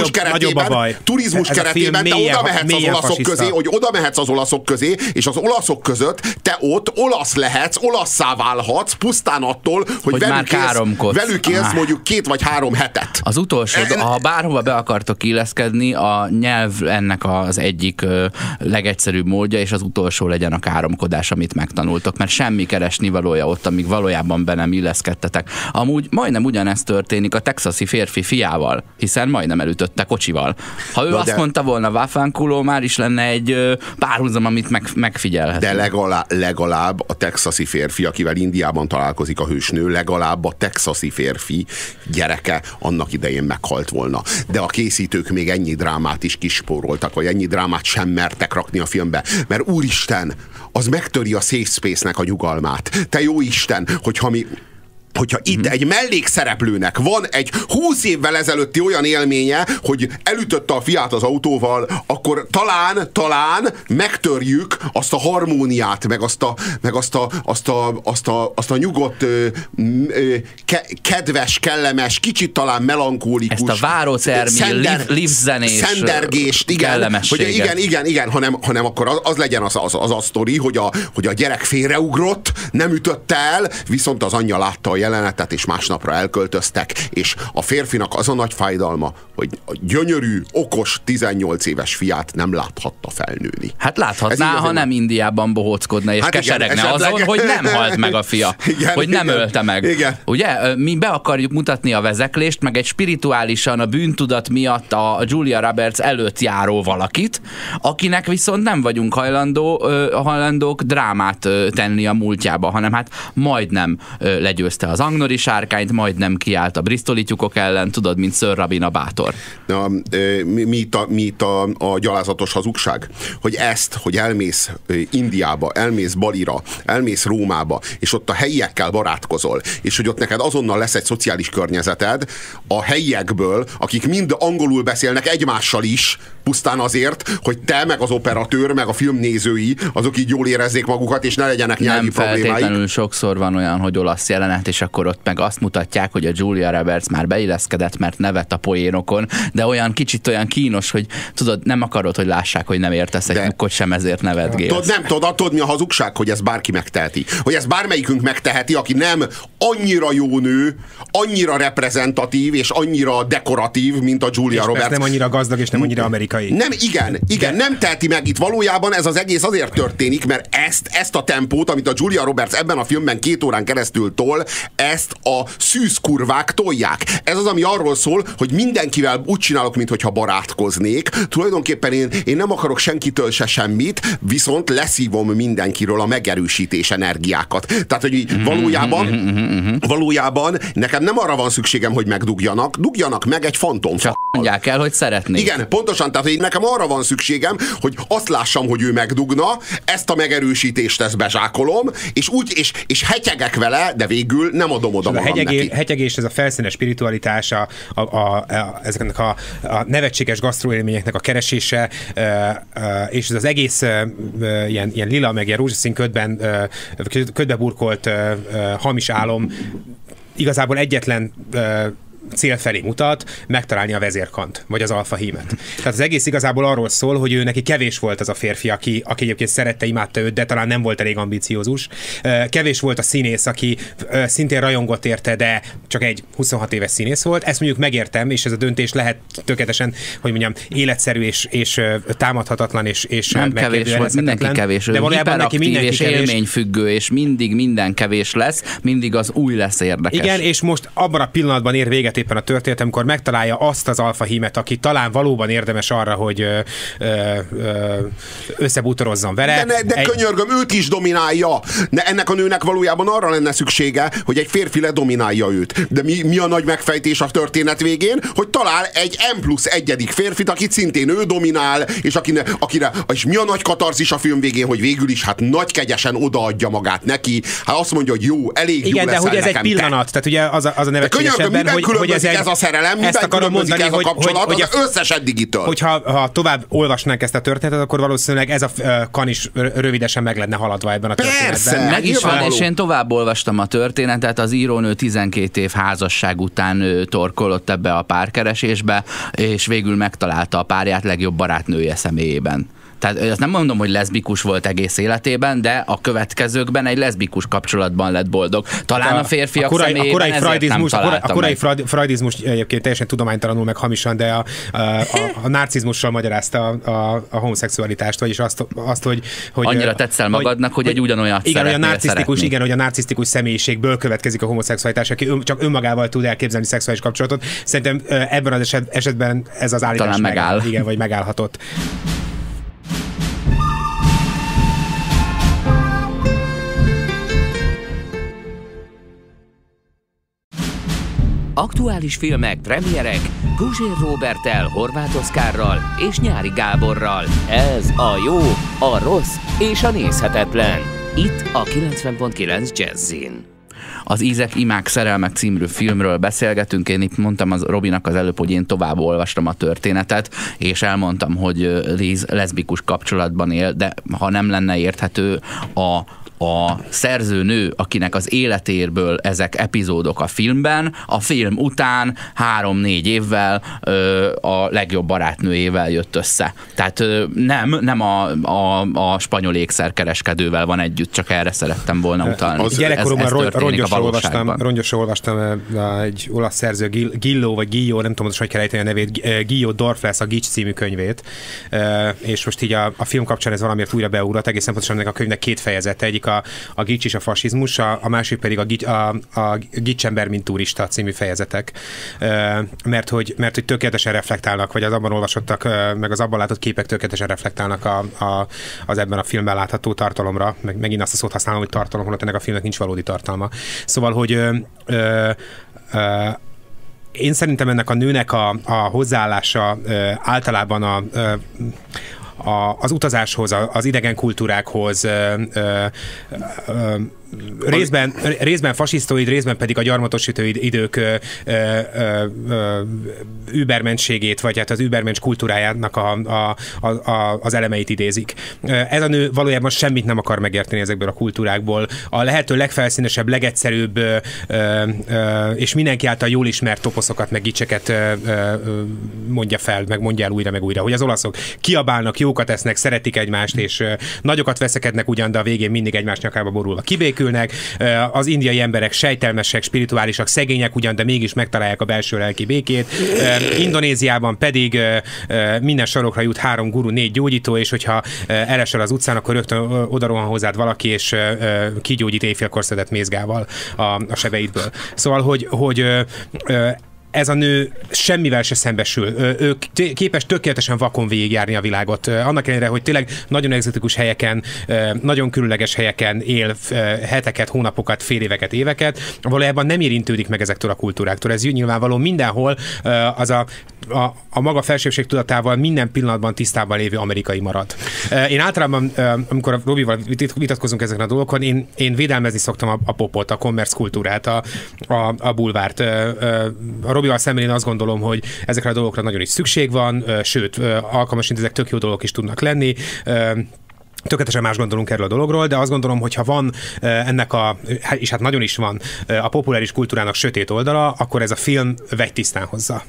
nagyobb, keretében, nagyobb a baj. turizmus Ez keretében te oda mehetsz az olaszok fasiszta. közé, hogy oda mehetsz az olaszok közé, és az olaszok között te ott olasz lehetsz, olasszá válhatsz, pusztán attól, hogy, hogy velük, élsz, velük élsz ah. mondjuk két vagy három hetet. Az utolsó, En... ha bárhova be akartok illeszkedni, a nyelv ennek az egyik ö, legegyszerűbb módja, és az utolsó legyen a káromkodás, amit megtanultok, mert semmi keresni valója ott, amíg valójában be nem illeszkedtetek. Amúgy majdnem ugyanezt történik a texasi férfi fiával, hiszen majdnem elütötte kocsival. Ha ő Na azt de... mondta volna váfánkuló, már is lenne egy ö, párhuzam, amit meg, megfigyelhet. De legalább, legalább a texasi férfi, akivel Indiában találkozik a hősnő, legalább a texasi férfi gyereke annak idején meghalt volna. De a készítők még ennyi drámát is kispóroltak, vagy ennyi drámát sem mertek rakni a filmbe. Mert úristen, az megtöri a safe space-nek a nyugalmát. Te jó Isten, hogyha mi... hogyha itt egy mellékszereplőnek van egy húsz évvel ezelőtti olyan élménye, hogy elütötte a fiát az autóval, akkor talán, talán megtörjük azt a harmóniát, meg azt a, meg azt a, azt a, azt a, azt a nyugodt, ö, ö, ke, kedves, kellemes, kicsit talán melankólikus. Ezt a várótermi, livzenés szendergést, igen, hogy igen, igen, igen, hanem, hanem akkor az, az legyen az, az, az a sztori, hogy a, hogy a gyerek félreugrott, nem ütötte el, viszont az anyja látta a jelenetet, és másnapra elköltöztek, és a férfinak az a nagy fájdalma, hogy a gyönyörű, okos, tizennyolc éves fiát nem láthatta felnőni. Hát láthatná, ha nem Indiában bohóckodna, és hát keseregne igen, azon, esetleg... hogy nem halt meg a fia, igen, hogy nem igen, ölte meg. Igen. Ugye, mi be akarjuk mutatni a vezeklést, meg egy spirituálisan a bűntudat miatt a Julia Roberts előtt járó valakit, akinek viszont nem vagyunk hajlandó, hajlandók drámát tenni a múltjába, hanem hát majdnem legyőzte az Angnori sárkányt, majdnem kiállt a bristoli tyúkok ellen, tudod, mint Sir Rabina bátor. Na, mi, mi itt, a, mi itt a, a gyalázatos hazugság? Hogy ezt, hogy elmész Indiába, elmész Balira, elmész Rómába, és ott a helyiekkel barátkozol, és hogy ott neked azonnal lesz egy szociális környezeted a helyiekből, akik mind angolul beszélnek egymással is, pusztán azért, hogy te, meg az operatőr, meg a filmnézői, azok így jól érezzék magukat, és ne legyenek nyelvi nem problémáik. Nem feltétlenül sokszor van olyan, hogy olasz jelenet, és akkor ott meg azt mutatják, hogy a Julia Roberts már beilleszkedett, mert nevet a poénokon, de olyan kicsit olyan kínos, hogy tudod, nem akarod, hogy lássák, hogy nem értesz egy mukkot sem, ezért nevetgélsz. Tudod, nem tudod, tudod, mi a hazugság, hogy ez bárki megteheti. Hogy ez bármelyikünk megteheti, aki nem annyira jó nő, annyira reprezentatív és annyira dekoratív, mint a Julia és Roberts. Nem annyira gazdag és nem annyira amerikai. Nem, igen, igen, nem teheti meg. Itt valójában ez az egész azért történik, mert ezt, ezt a tempót, amit a Julia Roberts ebben a filmben két órán keresztül tol, ezt a szűzkurvák tolják. Ez az, ami arról szól, hogy mindenkivel úgy csinálok, mintha barátkoznék. Tulajdonképpen én, én nem akarok senkitől se semmit, viszont leszívom mindenkiről a megerősítés energiákat. Tehát, hogy valójában, valójában nekem nem arra van szükségem, hogy megdugjanak, dugjanak meg egy fantomfal. Csak mondják el, hogy szeretnék. Igen, pontosan, tehát hogy nekem arra van szükségem, hogy azt lássam, hogy ő megdugna, ezt a megerősítést ezt bezsákolom, és úgy, és, és hetyegek vele, de végül nem adom oda magam hegyegé, neki. Hegyegés, ez a felszínes spiritualitás, a, a, a, a, ezeknek a, a nevetséges gasztroélményeknek a keresése, e, e, és ez az egész e, ilyen, ilyen lila, meg ilyen rózsaszín ködben, e, ködbe burkolt e, e, hamis álom igazából egyetlen e, cél felé mutat, megtalálni a vezérkant, vagy az alfa hímet. Tehát az egész igazából arról szól, hogy ő neki kevés volt az a férfi, aki, aki egyébként szerette, imádta őt, de talán nem volt elég ambiciózus. Kevés volt a színész, aki szintén rajongott érte, de csak egy huszonhat éves színész volt. Ezt mondjuk megértem, és ez a döntés lehet tökéletesen, hogy mondjam, életszerű és, és támadhatatlan, és, és nem kevés volt, mindenki kevés. De valójában neki mindenki és kevés. Élményfüggő, és mindig minden kevés lesz, mindig az új lesz érdekes. Igen, és most abban a pillanatban ér véget éppen a történet, amikor megtalálja azt az alfa hímet, aki talán valóban érdemes arra, hogy ö, ö, összebútorozzon vele. De, de egy... könyörgöm, őt is dominálja. Ne, ennek a nőnek valójában arra lenne szüksége, hogy egy férfi ledominálja őt. De mi, mi a nagy megfejtés a történet végén? Hogy talál egy M plusz egyedik férfit, akit szintén ő dominál, és akine, akire, és mi a nagy katarzis a film végén, hogy végül is hát nagy kegyesen odaadja magát neki. Hát azt mondja, hogy jó, elég igen, jó leszel nekem. Igen, de hogy ez egy pillanat. Te. Tehát ugye az a, az a nevetséges ebben, hogy, hogy ez, egy, ez a szerelem, ezt akarom mondani, ez a kapcsolat hogy, hogy az összes eddigitől. Hogyha ha tovább olvasnánk ezt a történetet, akkor valószínűleg ez a kan is rövidesen meg lenne haladva ebben a történetben. Persze, meg is van, és én tovább olvastam a történetet, az írónő tizenkét év házasság után torkolott ebbe a párkeresésbe, és végül megtalálta a párját legjobb barátnője személyében. Tehát azt nem mondom, hogy leszbikus volt egész életében, de a következőkben egy leszbikus kapcsolatban lett boldog. Talán a, a férfiak a korai, személyében a korai freudizmus, a korai, a korai freudizmus egyébként teljesen tudománytalanul meg hamisan, de a, a, a, a narcizmussal magyarázta a, a, a homoszexualitást, vagyis azt, azt hogy, hogy... Annyira tetszel hogy, magadnak, hogy, hogy egy ugyanolyat igen, hogy a narcisztikus, szeretni. Igen, hogy a narcisztikus személyiségből következik a homoszexualitás, aki ön, csak önmagával tud elképzelni szexuális kapcsolatot. Szerintem ebben az eset, esetben ez az állítás talán megáll. megáll. Igen, vagy megállhatott. Aktuális filmek, premierek, Guzsér Róberttel, Horváth Oszkárral és Nyári Gáborral. Ez a jó, a rossz és a nézhetetlen. Itt a kilencven pont kilenc Jazzin. Az Ízek, Imák, Szerelmek című filmről beszélgetünk. Én itt mondtam az Robinak az előbb, hogy én tovább olvastam a történetet, és elmondtam, hogy Liz leszbikus kapcsolatban él, de ha nem lenne érthető a a szerzőnő, akinek az életérből ezek epizódok a filmben, a film után három-négy évvel ö, a legjobb barátnőjével jött össze. Tehát ö, nem, nem a, a, a spanyol ékszerkereskedővel van együtt, csak erre szerettem volna utalni. Gyerekkoromban rongyosra olvastam, rongyosra olvastam egy olasz szerző, Gillo, vagy Gillo, nem tudom, hogy kell ejteni a nevét, Gillo Dorfles, a Gics című könyvét, és most így a, a film kapcsán ez valamiért újra beugrott, egészen pontosan ennek a könyvnek két fejezete, egyik a, a Gics és a fasizmus, a, a másik pedig a, a, a Gics ember mint turista című fejezetek. Mert hogy, mert hogy tökéletesen reflektálnak, vagy az abban olvasottak, meg az abban látott képek tökéletesen reflektálnak a, a, az ebben a filmben látható tartalomra, meg megint azt a szót használom, hogy tartalom, holott ennek a filmnek nincs valódi tartalma. Szóval, hogy ö, ö, ö, én szerintem ennek a nőnek a, a hozzáállása ö, általában a ö, A, az utazáshoz, az idegen kultúrákhoz, ö, ö, ö, részben, részben fasisztoid, részben pedig a gyarmatosító idők ö, ö, ö, übermentségét, vagy hát az übermensch kultúrájának a, a, a, a, az elemeit idézik. Ez a nő valójában semmit nem akar megérteni ezekből a kultúrákból. A lehető legfelszínesebb, legegyszerűbb ö, ö, és mindenki által jól ismert toposzokat, meg gicseket ö, ö, mondja fel, meg mondja el újra, meg újra, hogy az olaszok kiabálnak, jókat esznek, szeretik egymást, és ö, nagyokat veszekednek ugyan, de a végén mindig egymás nyakába borulva kibék. Az indiai emberek sejtelmesek, spirituálisak, szegények ugyan, de mégis megtalálják a belső lelki békét. Indonéziában pedig minden sarokra jut három guru, négy gyógyító, és hogyha elesel az utcán, akkor rögtön oda rohan hozzád valaki, és kigyógyít éjfélkor szedett mézgával a, a sebeidből. Szóval, hogy, hogy ez a nő semmivel se szembesül. Ő képes tökéletesen vakon végigjárni a világot. Annak ellenére, hogy tényleg nagyon egzotikus helyeken, nagyon különleges helyeken él heteket, hónapokat, fél éveket, éveket, valójában nem érintődik meg ezektől a kultúráktól. Ez nyilvánvaló mindenhol az a, a, a maga felsőbbség tudatával minden pillanatban tisztában lévő amerikai marad. Én általában, amikor a Robival vitatkozunk ezeken a dolgokon, én, én védelmezni szoktam a, a popot, a commerce kultúrát, a, a, a bulvárt. A Robival szemben én azt gondolom, hogy ezekre a dolgokra nagyon is szükség van, sőt, alkalmasint ezek tök jó dolgok is tudnak lenni. Tökéletesen más gondolunk erről a dologról, de azt gondolom, hogy ha van ennek a, és hát nagyon is van, a populáris kultúrának sötét oldala, akkor ez a film vegytisztán hozza.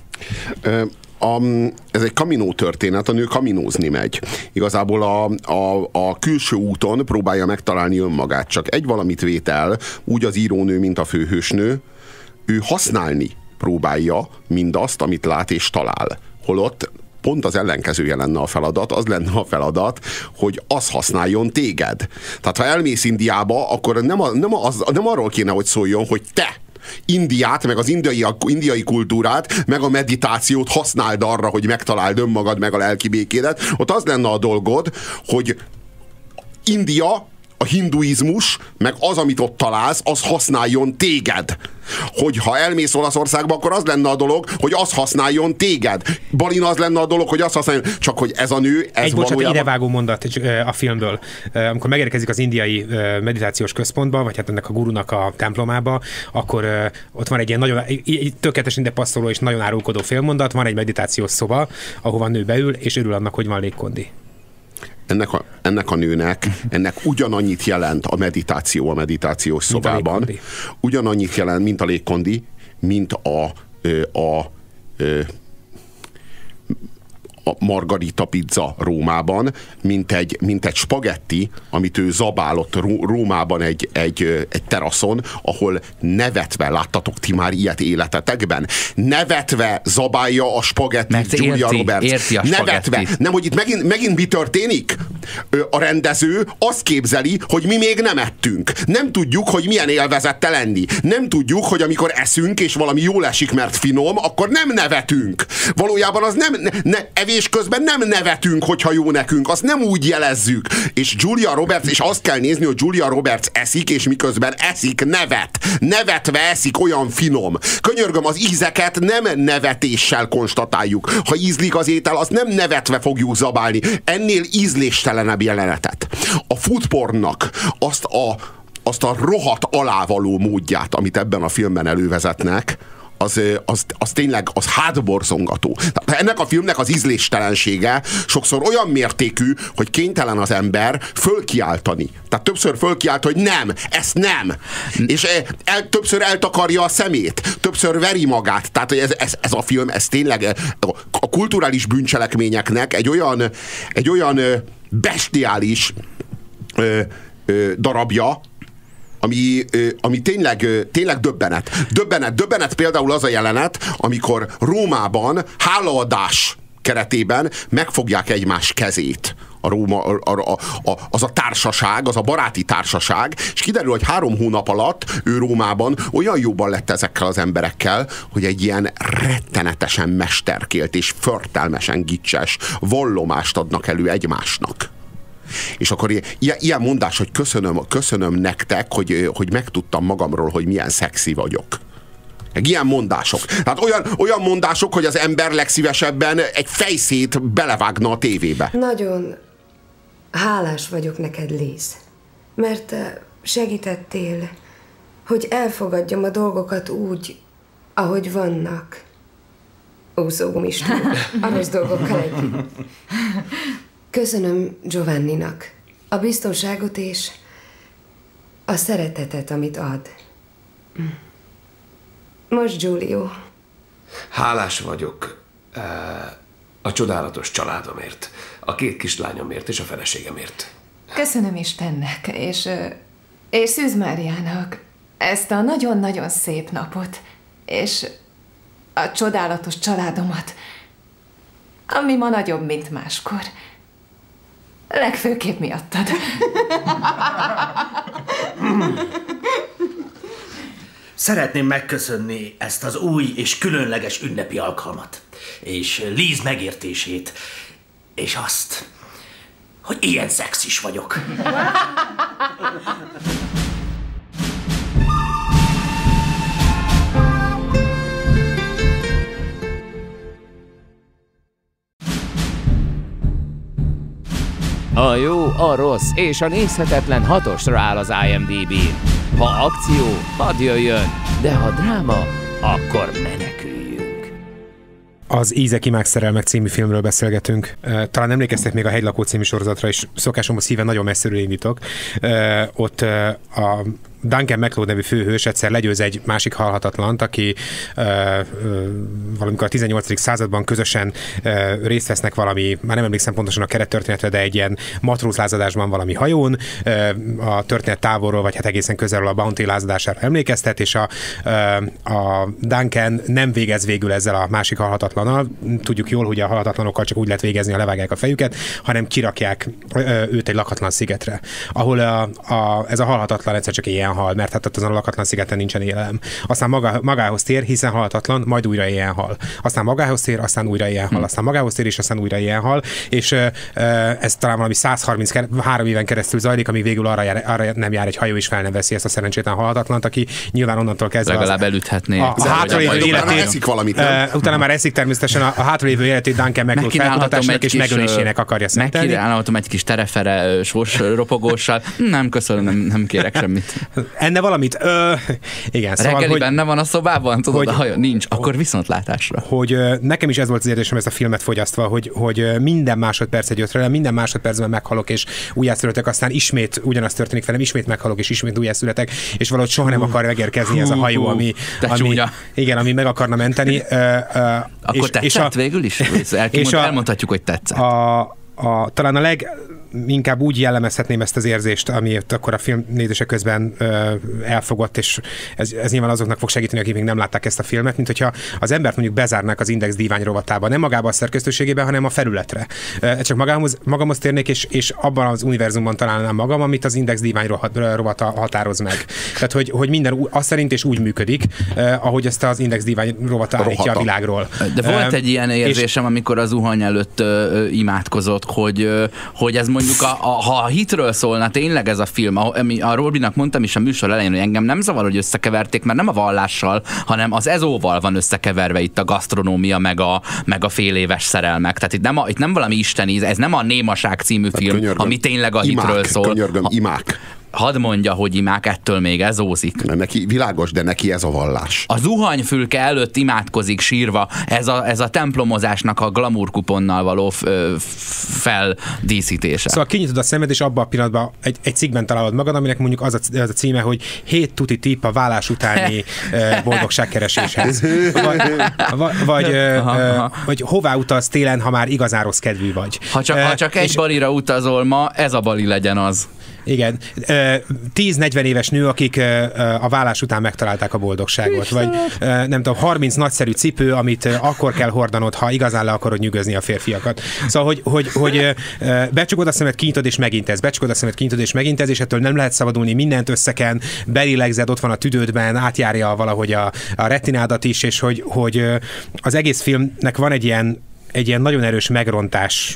A, ez egy kaminó történet, a nő kaminózni megy. Igazából a, a, a külső úton próbálja megtalálni önmagát, csak egy valamit vét el, úgy az írónő, mint a főhősnő, ő használni próbálja mindazt, amit lát és talál. Holott pont az ellenkezője lenne a feladat, az lenne a feladat, hogy az használjon téged. Tehát ha elmész Indiába, akkor nem, a, nem, az, nem arról kéne, hogy szóljon, hogy te Indiát, meg az indiai, indiai kultúrát, meg a meditációt használd arra, hogy megtaláld önmagad, meg a lelki békédet. Ott az lenne a dolgod, hogy India a hinduizmus, meg az, amit ott találsz, az használjon téged. Hogyha elmész Olaszországba, akkor az lenne a dolog, hogy az használjon téged. Balin az lenne a dolog, hogy az használjon. Csak hogy ez a nő, ez Egy bocsánat, valójában... idevágó mondat a filmből. Amikor megérkezik az indiai meditációs központba, vagy hát ennek a gurunak a templomába, akkor ott van egy ilyen nagyon tökéletesen ide passzoló és nagyon árulkodó félmondat, van egy meditációs szoba, ahova a nő beül, és örül annak, hogy van légkondi. Ennek a, ennek a nőnek, ennek ugyanannyit jelent a meditáció a meditációs szobában, ugyanannyit jelent, mint a légkondi, mint a, a, a, a margarita pizza Rómában, mint egy, mint egy spagetti, amit ő zabálott Rómában egy, egy, egy teraszon, ahol nevetve, láttatok ti már ilyet életetekben? Nevetve zabálja a spagettit Julia érti, Roberts. Érti a nevetve. Nem, hogy itt megint, megint mi történik? A rendező azt képzeli, hogy mi még nem ettünk. Nem tudjuk, hogy milyen élvezette lenni. Nem tudjuk, hogy amikor eszünk, és valami jól esik, mert finom, akkor nem nevetünk. Valójában az nem, ne, ne, evés közben nem nevetünk, hogyha jó nekünk. Azt nem úgy jelezzük. És Julia Roberts, és azt kell nézni, hogy Julia Roberts eszik, és miközben eszik, nevet. Nevetve eszik, olyan finom. Könyörgöm, az ízeket nem nevetéssel konstatáljuk. Ha ízlik az étel, azt nem nevetve fogjuk zabálni. Ennél ízléstelenebb jelenetet. A foodpornnak azt a, azt a rohadt alávaló módját, amit ebben a filmben elővezetnek, az, az, az tényleg az hátborzongató. Ennek a filmnek az ízléstelensége sokszor olyan mértékű, hogy kénytelen az ember fölkiáltani. Tehát többször fölkiált, hogy nem, ezt nem. És el, többször eltakarja a szemét, többször veri magát. Tehát ez, ez, ez a film, ez tényleg a kulturális bűncselekményeknek egy olyan, egy olyan bestiális ö, ö, darabja, Ami, ami tényleg, tényleg döbbenet. Döbbenet. Döbbenet például az a jelenet, amikor Rómában hálaadás keretében megfogják egymás kezét. A Róma, a, a, a, az a társaság, az a baráti társaság, és kiderül, hogy három hónap alatt ő Rómában olyan jóban lett ezekkel az emberekkel, hogy egy ilyen rettenetesen mesterkélt és förtelmesen gicses vallomást adnak elő egymásnak. És akkor ilyen, ilyen mondás, hogy köszönöm, köszönöm nektek, hogy, hogy megtudtam magamról, hogy milyen szexi vagyok. Ilyen mondások. Tehát olyan, olyan mondások, hogy az ember legszívesebben egy fejszét belevágna a tévébe. Nagyon hálás vagyok neked, Liz, mert segítettél, hogy elfogadjam a dolgokat úgy, ahogy vannak. Úszógumistól, a rossz dolgokkal együtt. Köszönöm Giovanninak a biztonságot és a szeretetet, amit ad. Most Giulio. Hálás vagyok a csodálatos családomért, a két kislányomért és a feleségemért. Köszönöm Istennek, és, és Szűz Máriának ezt a nagyon-nagyon szép napot, és a csodálatos családomat, ami ma nagyobb, mint máskor. Legfőképp miattad. Szeretném megköszönni ezt az új és különleges ünnepi alkalmat, és Liz megértését, és azt, hogy ilyen szexis vagyok. A jó, a rossz és a nézhetetlen hatosra áll az IMDb-n. Ha akció, hadd jöjjön, de ha dráma, akkor meneküljünk. Az Ízek, imák, szerelmek című filmről beszélgetünk. Talán emlékeztek még a Hegylakó című sorozatra, és szokásomhoz híven nagyon messziről indítok. Ott a Duncan MacLeod nevű főhős egyszer legyőz egy másik halhatatlant, aki ö, ö, valamikor a tizennyolcadik században közösen ö, részt vesznek valami, már nem emlékszem pontosan a kerettörténetre, de egy ilyen matrózlázadásban valami hajón, ö, a történet távolról, vagy hát egészen közelről a Bounty lázadására emlékeztet, és a, ö, a Duncan nem végez végül ezzel a másik halhatatlannal. Tudjuk jól, hogy a halhatatlanokkal csak úgy lehet végezni, ha levágják a fejüket, hanem kirakják ö, őt egy lakatlan szigetre, ahol a, a, ez a halhatatlan egyszer csak ilyen éhen hal, mert hát ott azon a lakatlan szigeten nincsen élelem. Aztán maga, magához tér, hiszen halhatatlan, majd újra éhen hal. Aztán magához tér, aztán újra éhen hal. Aztán magához tér, és aztán újra éhen hal. És ez talán valami száz harminchárom éven keresztül zajlik, amíg végül arra, jár, arra nem jár egy hajó, és fel nem veszi ezt a szerencsétlen halhatatlant, aki nyilván onnantól kezdve legalább elüthetné. A, a hátralévő életét, eszik valamit, nem? Uh, utána már eszik természetesen, a, a hátralévő életét Duncan McLeod felkutatásnak és megölésének akarja szentelni. Megkínálhatom egy kis terefere sós ropogóssal. Nem, köszönöm, nem, nem kérek semmit. Enne valamit? Ö, igen. Szóval, reggeli hogy, benne van a szobában? Tudod, hogy, hajó, nincs, akkor viszontlátásra. Hogy nekem is ez volt az érzésem ezt a filmet fogyasztva, hogy, hogy minden másodperc egy ötre, minden másodpercben meghalok és újjászületek, aztán ismét ugyanaz történik velem, ismét meghalok és ismét újjászületek, és valahogy soha nem akar megérkezni ez a hajó, ami, ami, igen, ami meg akarna menteni. Uh, uh, akkor és, tetszett és a, végül is? És a, elmondhatjuk, hogy tetszett. A, a, talán a leg inkább úgy jellemezhetném ezt az érzést, amit akkor a film nézése közben ö, elfogott, és ez, ez nyilván azoknak fog segíteni, akik még nem látták ezt a filmet, mint hogyha az embert mondjuk bezárnák az Index dívány rovatába, nem magába a szerkesztőségében, hanem a felületre. Ö, csak magamhoz, magamhoz térnék, és, és abban az univerzumban találnám magam, amit az Index dívány rovata határoz meg. Tehát, hogy, hogy minden azt szerint és úgy működik, eh, ahogy ezt az Index dívány rovata állítja a világról. De volt egy ilyen érzésem, amikor az zuhany előtt ö, imádkozott, hogy, ö, hogy ez mondjuk, a, a, ha a hitről szólna tényleg ez a film, a, a Robinak mondtam is a műsor elején, hogy engem nem zavar, hogy összekeverték, mert nem a vallással, hanem az ezóval van összekeverve itt a gasztronómia, meg a, meg a fél éves szerelmek. Tehát itt nem, a, itt nem valami isteni, ez nem a Némaság című film, könyörgöm, ami tényleg a imák, hitről szól. Könyörgöm, imák. Hadd mondja, hogy imák, ettől még ezózik. De neki, világos, de neki ez a vallás. A zuhanyfülke előtt imádkozik sírva, ez a, ez a templomozásnak a glamour kuponnal való f, feldíszítése. Szóval kinyitod a szemed, és abban a pillanatban egy, egy cikkben találod magad, aminek mondjuk az a, az a címe, hogy hét tuti tipp a vállás utáni boldogságkereséshez. Vagy, vagy, aha, aha. vagy hová utazz télen, ha már igazán rossz kedvű vagy. Ha csak, ha csak egy balira utazol ma, ez a bali legyen az. Igen. tíz-negyven éves nő, akik a vállás után megtalálták a boldogságot. Vagy nem tudom, harminc nagyszerű cipő, amit akkor kell hordanod, ha igazán le akarod nyűgözni a férfiakat. Szóval, hogy, hogy, hogy becsukod a szemed, kinyitod és megint ez, becsukod a szemed, kinyitod és megint ez, és ettől nem lehet szabadulni, mindent összeken, belélegzed, ott van a tüdődben, átjárja valahogy a, a retinádat is, és hogy, hogy az egész filmnek van egy ilyen, egy ilyen nagyon erős megrontás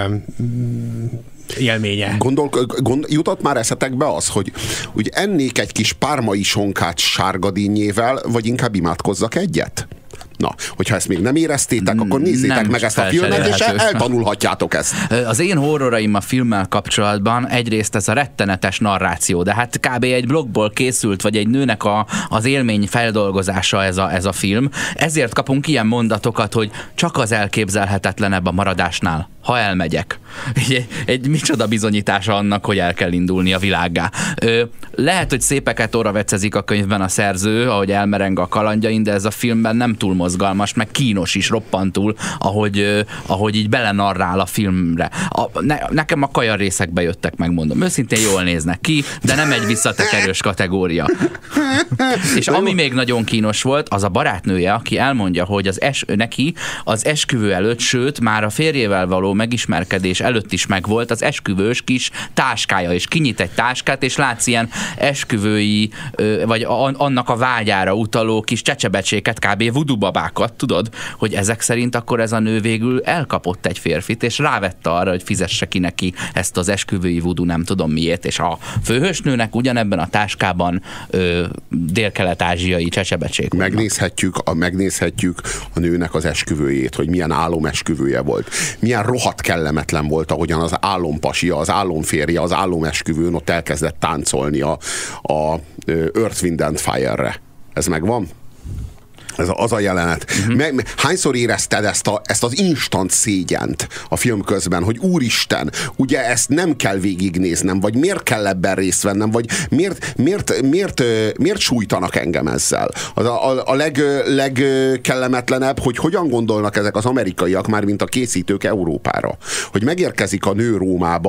élménye. Gondol, gond, jutott már eszetekbe az, hogy, hogy ennék egy kis pármai sonkát sárgadínnyével, vagy inkább imádkozzak egyet? Na, hogyha ezt még nem éreztétek, akkor nézzétek nem meg ezt a filmet, és el, eltanulhatjátok ezt. Az én horroraim a filmmel kapcsolatban egyrészt ez a rettenetes narráció, de hát kb. Egy blogból készült, vagy egy nőnek a, az élmény feldolgozása ez a, ez a film. Ezért kapunk ilyen mondatokat, hogy csak az elképzelhetetlenebb a maradásnál, ha elmegyek. Egy, egy micsoda bizonyítása annak, hogy el kell indulni a világgá. Ö, lehet, hogy szépeket orra vecezik a könyvben a szerző, ahogy elmereng a kalandjain, de ez a filmben nem túl mozgalmas, meg kínos is roppantul, ahogy, ahogy így belenarrál a filmre. A, ne, nekem a kaja részek bejöttek, megmondom. Őszintén jól néznek ki, de nem egy visszatekerős kategória. És ami még nagyon kínos volt, az a barátnője, aki elmondja, hogy az es, neki az esküvő előtt, sőt, már a férjével való megismerkedés előtt is megvolt az esküvős kis táskája, és kinyit egy táskát, és látsz ilyen esküvői, vagy annak a vágyára utaló kis csecsebecséket, kb. Voodoo babákat, tudod, hogy ezek szerint akkor ez a nő végül elkapott egy férfit, és rávette arra, hogy fizesse ki neki ezt az esküvői voodoo nem tudom miért, és a főhősnőnek ugyanebben a táskában ö, dél-kelet-ázsiai csecsebecsék. Megnézhetjük a, megnézhetjük a nőnek az esküvőjét, hogy milyen álomesküvője volt. Milyen rohadt kellemetlen volt, ahogyan az álompasia, az álomférje, az álomesküvőn ott elkezdett táncolni a, a Earth, Wind and Fire-re. Ez megvan? Ez az a jelenet. Uh-huh. Me, hányszor érezted ezt, a, ezt az instant szégyent a film közben, hogy úristen, ugye ezt nem kell végignéznem, vagy miért kell ebben részt vennem, vagy miért, miért, miért, miért, miért sújtanak engem ezzel? Az a, a, a leg, legkellemetlenebb, hogy hogyan gondolnak ezek az amerikaiak, már mint a készítők Európára. Hogy megérkezik a nő Rómába,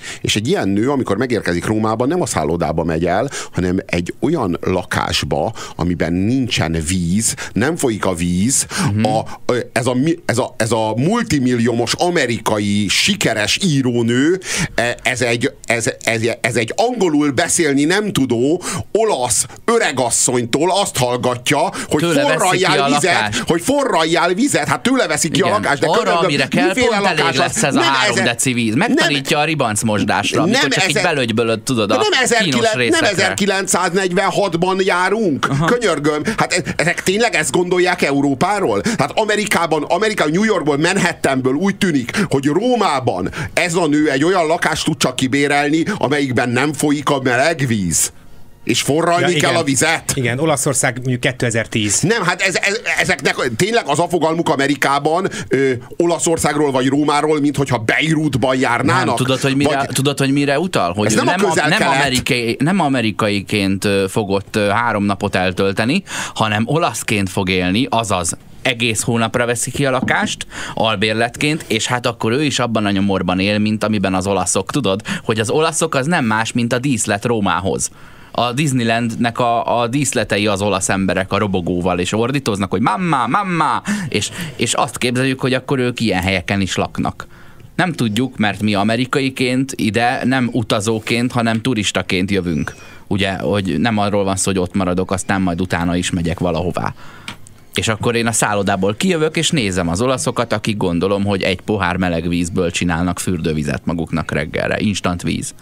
És egy ilyen nő, amikor megérkezik Rómában, nem a szállodába megy el, hanem egy olyan lakásba, amiben nincsen víz, nem folyik a víz, uh-huh. a, ez, a, ez, a, ez a multimilliómos amerikai sikeres írónő, ez egy, ez, ez, ez egy angolul beszélni nem tudó olasz öregasszonytól azt hallgatja, hogy forraljál vizet, hogy forraljál vizet, hát tőle veszik ki igen. a lakást. De arra, körülbelül, amire kell, pont elég lakás, lesz ez a három ezer, deci víz. Megtanítja nem, a ribancmosdásra, amikor csak ezer, így belögybölöd, tudod, a nem kínos részekre. Nem ezerkilencszáznegyvenhatban járunk? Aha. Könyörgöm. Hát ezek tényleg ezt gondolják Európáról? Hát Amerikában, Amerika, New Yorkból, Manhattanből úgy tűnik, hogy Rómában ez a nő egy olyan lakást tud csak kibérelni, amelyikben nem folyik a meleg víz. És forralni ja, kell a vizet? Igen, Olaszország mondjuk kétezer-tíz. Nem, hát ez, ez, ezeknek tényleg az a fogalmuk Amerikában ö, Olaszországról vagy Rómáról, mint hogyha Beirutban járnának. Nem, tudod, hogy mire, vagy... tudod, hogy mire utal? Hogy nem, nem, a a, nem, amerikai, nem amerikaiként fogott három napot eltölteni, hanem olaszként fog élni, azaz egész hónapra veszi ki a lakást, albérletként, és hát akkor ő is abban a nyomorban él, mint amiben az olaszok. Tudod, hogy az olaszok az nem más, mint a díszlet Rómához. A Disneylandnek a, a díszletei az olasz emberek a robogóval, és ordítoznak, hogy mamma, mamma, és, és azt képzeljük, hogy akkor ők ilyen helyeken is laknak. Nem tudjuk, mert mi amerikaiként ide nem utazóként, hanem turistaként jövünk. Ugye, hogy nem arról van szó, hogy ott maradok, aztán majd utána is megyek valahová. És akkor én a szállodából kijövök, és nézem az olaszokat, akik gondolom, hogy egy pohár meleg vízből csinálnak fürdővizet maguknak reggelre. Instant víz.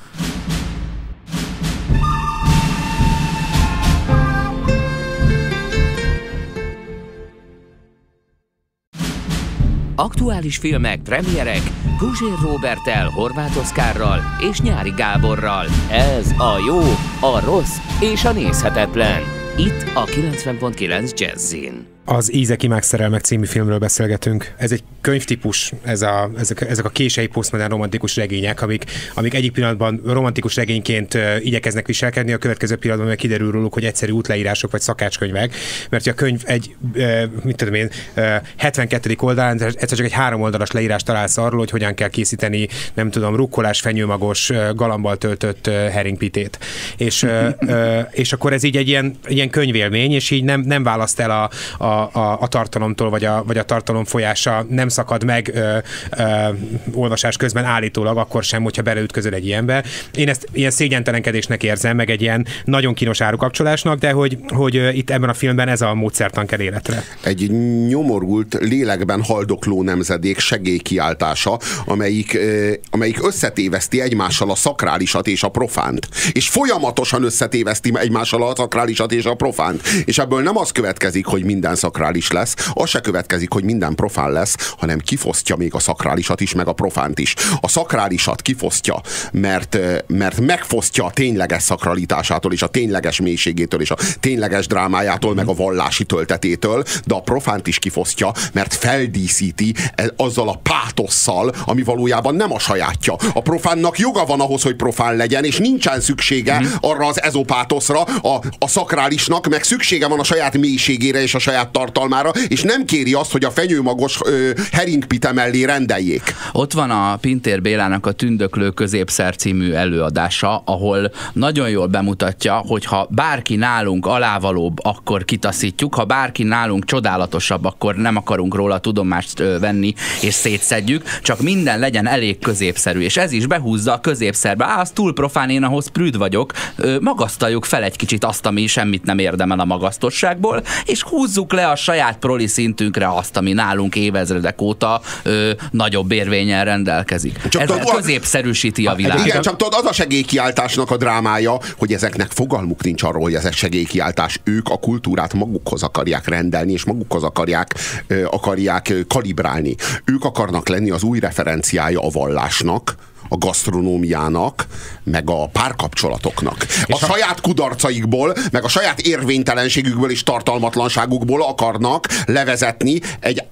Aktuális filmek, premierek Puzsér Róberttel, Horváth Oszkárral és Nyári Gáborral. Ez a jó, a rossz és a nézhetetlen. Itt a kilencven pont kilenc Jazzin. Az Ízek, imák, szerelmek című filmről beszélgetünk. Ez egy könyvtípus, ez a, ezek, ezek a késői posztmodern romantikus regények, amik, amik egyik pillanatban romantikus regényként uh, igyekeznek viselkedni, a következő pillanatban meg kiderül róluk, hogy egyszerű útleírások vagy szakácskönyvek, mert a könyv egy, uh, mit tudom én, uh, hetvenkettedik oldalán egyszer csak egy három oldalas leírás találsz arról, hogy hogyan kell készíteni, nem tudom, rukkolás, fenyőmagos, uh, galambal töltött uh, herringpitét. És, uh, uh, és akkor ez így egy ilyen, ilyen könyvélmény, és így nem, nem választ el a, a A, a tartalomtól, vagy a, vagy a tartalom folyása nem szakad meg ö, ö, olvasás közben állítólag, akkor sem, hogyha beleütközöl egy ilyenbe. Én ezt ilyen szégyentelenkedésnek érzem, meg egy ilyen nagyon kínos árukapcsolásnak, de hogy, hogy itt ebben a filmben ez a módszertan kell életre. Egy nyomorult, lélekben haldokló nemzedék segélykiáltása, amelyik, amelyik összetéveszti egymással a szakrálisat és a profánt. És folyamatosan összetéveszti egymással a szakrálisat és a profánt. És ebből nem az következik, hogy minden szakrális lesz, az se következik, hogy minden profán lesz, hanem kifosztja még a szakrálisat is, meg a profánt is. A szakrálisat kifosztja, mert, mert megfosztja a tényleges szakralitásától, és a tényleges mélységétől, és a tényleges drámájától, meg a vallási töltetétől, de a profánt is kifosztja, mert feldíszíti azzal a pátosszal, ami valójában nem a sajátja. A profánnak joga van ahhoz, hogy profán legyen, és nincsen szüksége arra az ezopátoszra, a, a szakrálisnak, meg szüksége van a saját mélységére és a saját tartalmára, és nem kéri azt, hogy a fenyőmagos ö, heringpite mellé rendeljék. Ott van a Pintér Bélának a Tündöklő középszer című előadása, ahol nagyon jól bemutatja, hogy ha bárki nálunk alávalóbb, akkor kitaszítjuk, ha bárki nálunk csodálatosabb, akkor nem akarunk róla tudomást ö, venni, és szétszedjük, csak minden legyen elég középszerű, és ez is behúzza a középszerbe. Á, az túl profán, én ahhoz prűd vagyok, ö, magasztaljuk fel egy kicsit azt, ami semmit nem érdemel a magasztosságból, és húzzuk le a saját proli szintünkre azt, ami nálunk évezredek óta ö, nagyobb érvénnyel rendelkezik. Csak ez tudod, középszerűsíti a világot. Igen, csak tudod, az a segélykiáltásnak a drámája, hogy ezeknek fogalmuk nincs arról, hogy ez egy segélykiáltás. Ők a kultúrát magukhoz akarják rendelni, és magukhoz akarják, ö, akarják kalibrálni. Ők akarnak lenni az új referenciája a vallásnak, a gasztronómiának, meg a párkapcsolatoknak. A saját kudarcaikból, meg a saját érvénytelenségükből és tartalmatlanságukból akarnak levezetni egy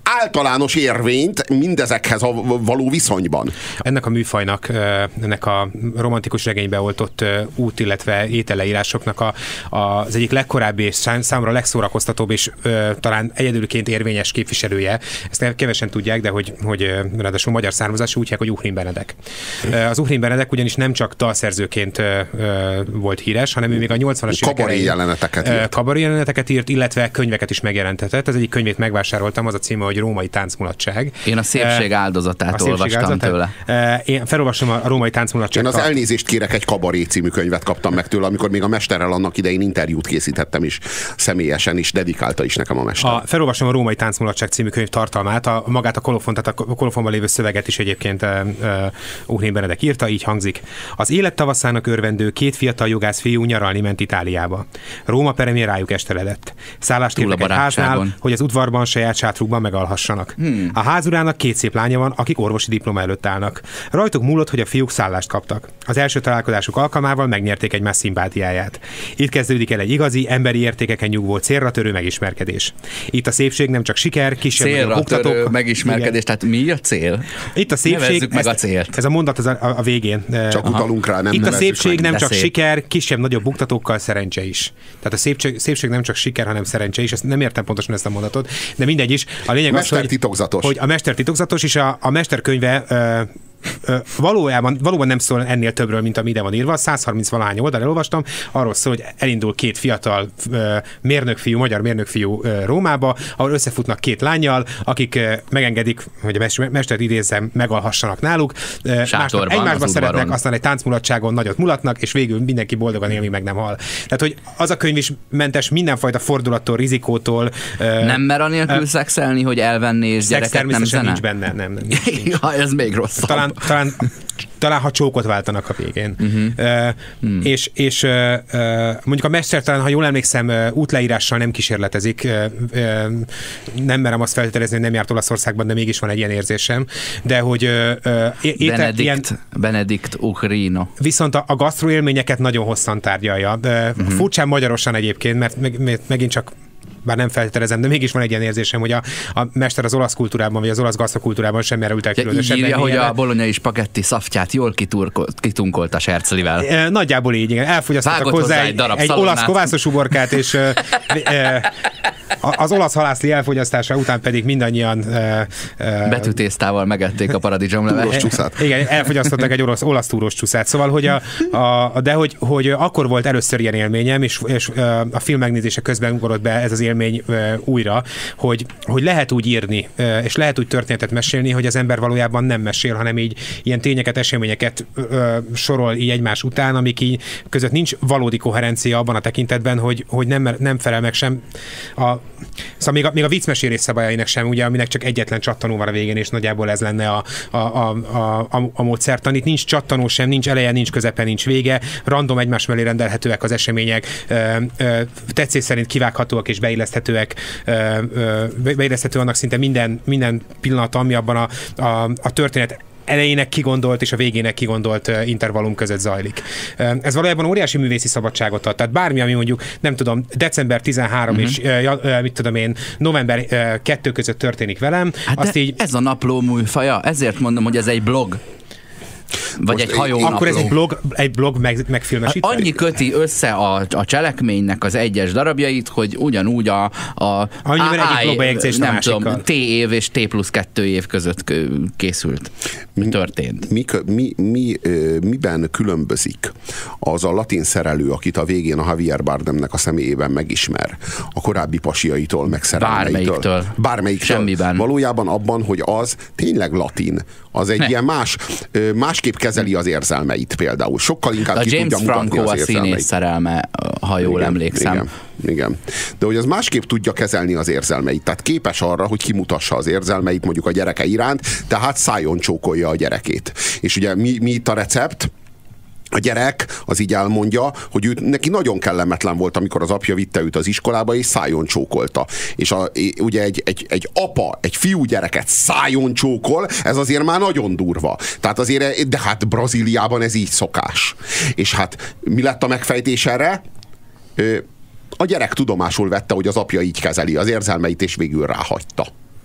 általános érvényt mindezekhez a való viszonyban. Ennek a műfajnak, ennek a romantikus regénybe oltott út, illetve ételleírásoknak a, a, az egyik legkorábbi és számomra legszórakoztatóbb és ö, talán egyedülként érvényes képviselője. Ezt kevesen tudják, de hogy, hogy ráadásul magyar származású, úgy hívják, hogy Uhrin Benedek. Az Uhrin Benedek ugyanis nem csak dalszerzőként ö, ö, volt híres, hanem ő még a nyolcvanas évek elején jeleneteket írt. Kabaré jeleneteket írt, illetve könyveket is megjelentetett. Az egyik könyvét megvásároltam, az a címe, hogy Római táncmulatság. Én a szépség áldozatát a szépség olvastam áldozatát. tőle. Én felolvasom a Római táncmulatságot. Én az Elnézést kérek egy Kabaré című könyvet kaptam meg tőle, amikor még a mesterrel annak idején interjút készítettem is, személyesen is, dedikálta is nekem a mester. A, felolvasom a Római táncmulatság című könyv tartalmát, a, magát a kolofon, tehát a kolofonban lévő szöveget is egyébként uh, uh, Uhrin Benedek írta, így hangzik. Az élet tavaszának örvendő két fiatal jogász fiú nyaralni ment Itáliába. Róma peremén rájuk esteledett. Szállást kértek egy háznál, hogy az udvarban saját sátrukban megalhassanak. Hmm. A házurának két szép lánya van, akik orvosi diploma előtt állnak. Rajtuk múlott, hogy a fiúk szállást kaptak. Az első találkozásuk alkalmával megnyerték egymás szimpátiáját. Itt kezdődik el egy igazi, emberi értékeken nyugvó célra törő megismerkedés. Itt a szépség nem csak siker, kisebb buktatók. Megismerkedés, igen. Tehát mi a cél? Itt a szépség, Nevezzük meg a célt. Ez a mondat az a, a végén. Csak Aha. utalunk rá, nem Itt a szépség meg. nem De csak szép. siker, kisebb-nagyobb buktatókkal szerencse is. Tehát a szépség, szépség nem csak siker, hanem szerencse is. Ezt nem értem pontosan ezt a mondatot, de mindegy is. A lényeg az, hogy, titokzatos. hogy a mester titokzatos, és a, a mesterkönyve uh, Valójában, valóban nem szól ennél többről, mint ami ide van írva. száz harminc valahány oldal elolvastam, arról szól, hogy elindul két fiatal mérnökfiú, magyar mérnökfiú Rómába, ahol összefutnak két lánnyal, akik megengedik, hogy a mestert idézzem, megalhassanak náluk. Másnak egymásba szeretnek, aztán egy táncmulatságon nagyot mulatnak, és végül mindenki boldogan él, meg nem hal. Tehát, hogy az a könyv is mentes mindenfajta fordulattól, rizikótól. Nem mer anélkül szexelni, hogy elvenni és gyereket nem zene? Nincs benne, nem. nem nincs. Ja, ez még rosszabb. Talán, talán, talán ha csókot váltanak a végén. Uh-huh. Uh, hmm. És, és uh, mondjuk a mester talán, ha jól emlékszem, uh, útleírással nem kísérletezik. Uh, uh, nem merem azt feltételezni, hogy nem járt Olaszországban, de mégis van egy ilyen érzésem. De hogy uh, étel, Benedikt, ilyen, Benedikt Uhrino. Viszont a, a gasztroélményeket nagyon hosszan tárgyalja. Uh, uh-huh. Furcsán magyarosan egyébként, mert meg, meg, megint csak bár nem feltételezem, de mégis van egy ilyen érzésem, hogy a, a mester az olasz kultúrában, vagy az olasz gasztrokultúrában sem merült el különösebben. Így írja, hogy a bolonyai spagetti szaftját jól kitunkolt a serclivel. E, nagyjából így, igen. Elfogyasztottak hozzá, hozzá egy, egy, egy olasz kovászos uborkát, és e, e, az olasz halászli elfogyasztása után pedig mindannyian e, e, betűtésztával megették a paradicsomlevet. Túros csúszát. Igen, elfogyasztottak egy olasz, olasz túros csúszát. Szóval, hogy, a, a, de hogy, hogy akkor volt először ilyen élményem, és, és a film megnézése közben ugorott be ez az élmény újra, hogy, hogy lehet úgy írni, és lehet úgy történetet mesélni, hogy az ember valójában nem mesél, hanem így ilyen tényeket, eseményeket ö, sorol így egymás után, amik így között nincs valódi koherencia abban a tekintetben, hogy, hogy nem, nem felel meg sem a, szóval még a, még a viccmesélés szabályainak sem, ugye, aminek csak egyetlen csattanó van a végén, és nagyjából ez lenne a, a, a, a, a, a módszertan. Itt nincs csattanó sem, nincs eleje, nincs közepe, nincs vége, random egymás mellé rendelhetőek az események, ö, ö, tetszés szerint kivághatóak és beilleszthetőek, beilleszthető annak szinte minden, minden pillanat, ami abban a, a, a történet elejének kigondolt és a végének kigondolt intervallum között zajlik. Ez valójában óriási művészi szabadságot ad. Tehát bármi, ami mondjuk, nem tudom, december tizenharmadika uh-huh. és mit tudom én, november kettő között történik velem. Hát azt így... Ez a napló műfaja, ezért mondom, hogy ez egy blog. Vagy most egy hajó. Akkor ez egy blog, egy blog meg, megfilmesítve? Annyi köti össze a, a cselekménynek az egyes darabjait, hogy ugyanúgy a, a Annyiben egyik blogbejegyzés a másikkal. T év és T plusz kettő év között készült. Mi történt? Mi, mi, mi, miben különbözik az a latin szerelő, akit a végén a Javier Bardemnek a személyében megismer, a korábbi pasiaitól, meg szerelmeitől? Bármelyiktől. Bármelyiktől. Semmiben. Valójában abban, hogy az tényleg latin. Az egy ne. ilyen más, másképp kezeli az érzelmeit például. Sokkal inkább a ki James tudja mutatni Franco az a színész szerelme, ha jól igen, emlékszem. Igen, igen. De hogy az másképp tudja kezelni az érzelmeit. Tehát képes arra, hogy kimutassa az érzelmeit mondjuk a gyereke iránt, tehát szájon csókolja a gyerekét. És ugye mi, mi itt a recept? A gyerek az így elmondja, hogy ő, neki nagyon kellemetlen volt, amikor az apja vitte őt az iskolába, és szájon csókolta. És a, ugye egy, egy, egy apa, egy fiú gyereket szájon csókol, ez azért már nagyon durva. Tehát azért, de hát Brazíliában ez így szokás. És hát mi lett a megfejtés erre? A gyerek tudomásul vette, hogy az apja így kezeli az érzelmeit, és végül ráhagyta.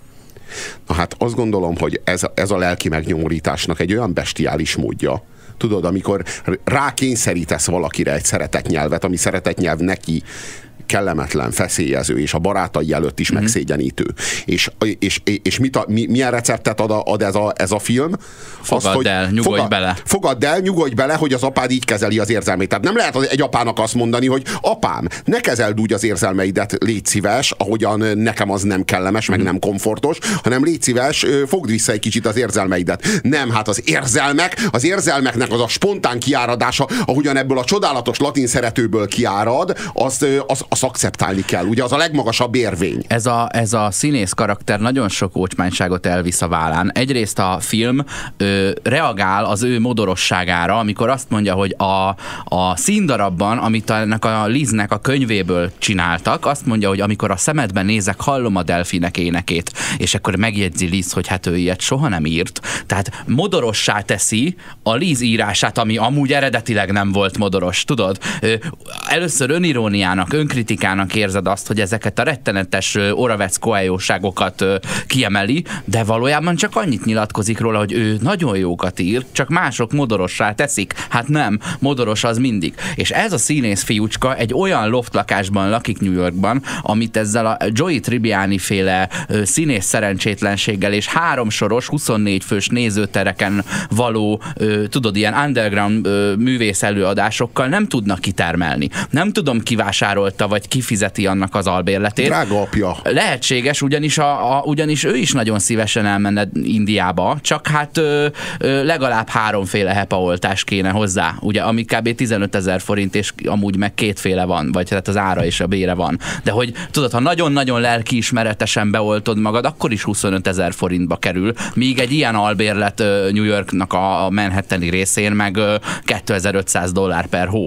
Na hát azt gondolom, hogy ez, ez a lelki megnyomorításnak egy olyan bestiális módja, tudod, amikor rákényszerítesz valakire egy szeretetnyelvet, ami szeretetnyelv neki kellemetlen, feszélyező, és a barátai előtt is mm-hmm. megszégyenítő. És, és, és mit a, mi, milyen receptet ad, ad ez, a, ez a film? Fogadd Azt, el, nyugodj fogad, bele. Fogadd el, nyugodj bele, hogy az apád így kezeli az érzelmeit. Tehát nem lehet egy apának azt mondani, hogy apám, ne kezeld úgy az érzelmeidet, légy szíves, ahogyan nekem az nem kellemes, mm-hmm. meg nem komfortos, hanem légy szíves, fogd vissza egy kicsit az érzelmeidet. Nem, hát az érzelmek, az érzelmeknek az a spontán kiáradása, ahogyan ebből a csodálatos latin szeretőből kiárad, az, az azt akceptálni kell. Ugye az a legmagasabb érvény. Ez a, ez a színész karakter nagyon sok ócsmányságot elvisz a vállán. Egyrészt a film ö, reagál az ő modorosságára, amikor azt mondja, hogy a, a színdarabban, amit ennek a Liznek a könyvéből csináltak, azt mondja, hogy amikor a szemedben nézek, hallom a delfinek énekét. És akkor megjegyzi Liz, hogy hát ő ilyet soha nem írt. Tehát modorossá teszi a Liz írását, ami amúgy eredetileg nem volt modoros. Tudod? Először öniróniának, önkritikának érzed azt, hogy ezeket a rettenetes Oravec Coelho-ságokat kiemeli, de valójában csak annyit nyilatkozik róla, hogy ő nagyon jókat ír, csak mások modorossá teszik. Hát nem, modoros az mindig. És ez a színész fiúcska egy olyan loftlakásban lakik New Yorkban, amit ezzel a Joey Tribbiani féle színész szerencsétlenséggel és háromsoros, huszonnégy fős nézőtereken való, tudod, ilyen underground művész előadásokkal nem tudnak kitermelni. Nem tudom, kivásárolta vagy kifizeti annak az albérletét. Drága apja. Lehetséges, ugyanis, a, a, ugyanis ő is nagyon szívesen elmenne Indiába, csak hát ö, ö, legalább háromféle hepaoltás kéne hozzá, ugye, ami kb. tizenötezer forint, és amúgy meg kétféle van, vagy hát az ára és a bére van. De hogy tudod, ha nagyon-nagyon lelkiismeretesen beoltod magad, akkor is huszonötezer forintba kerül, míg egy ilyen albérlet ö, New Yorknak a Manhattani részén meg ö, kétezer-ötszáz dollár per hó.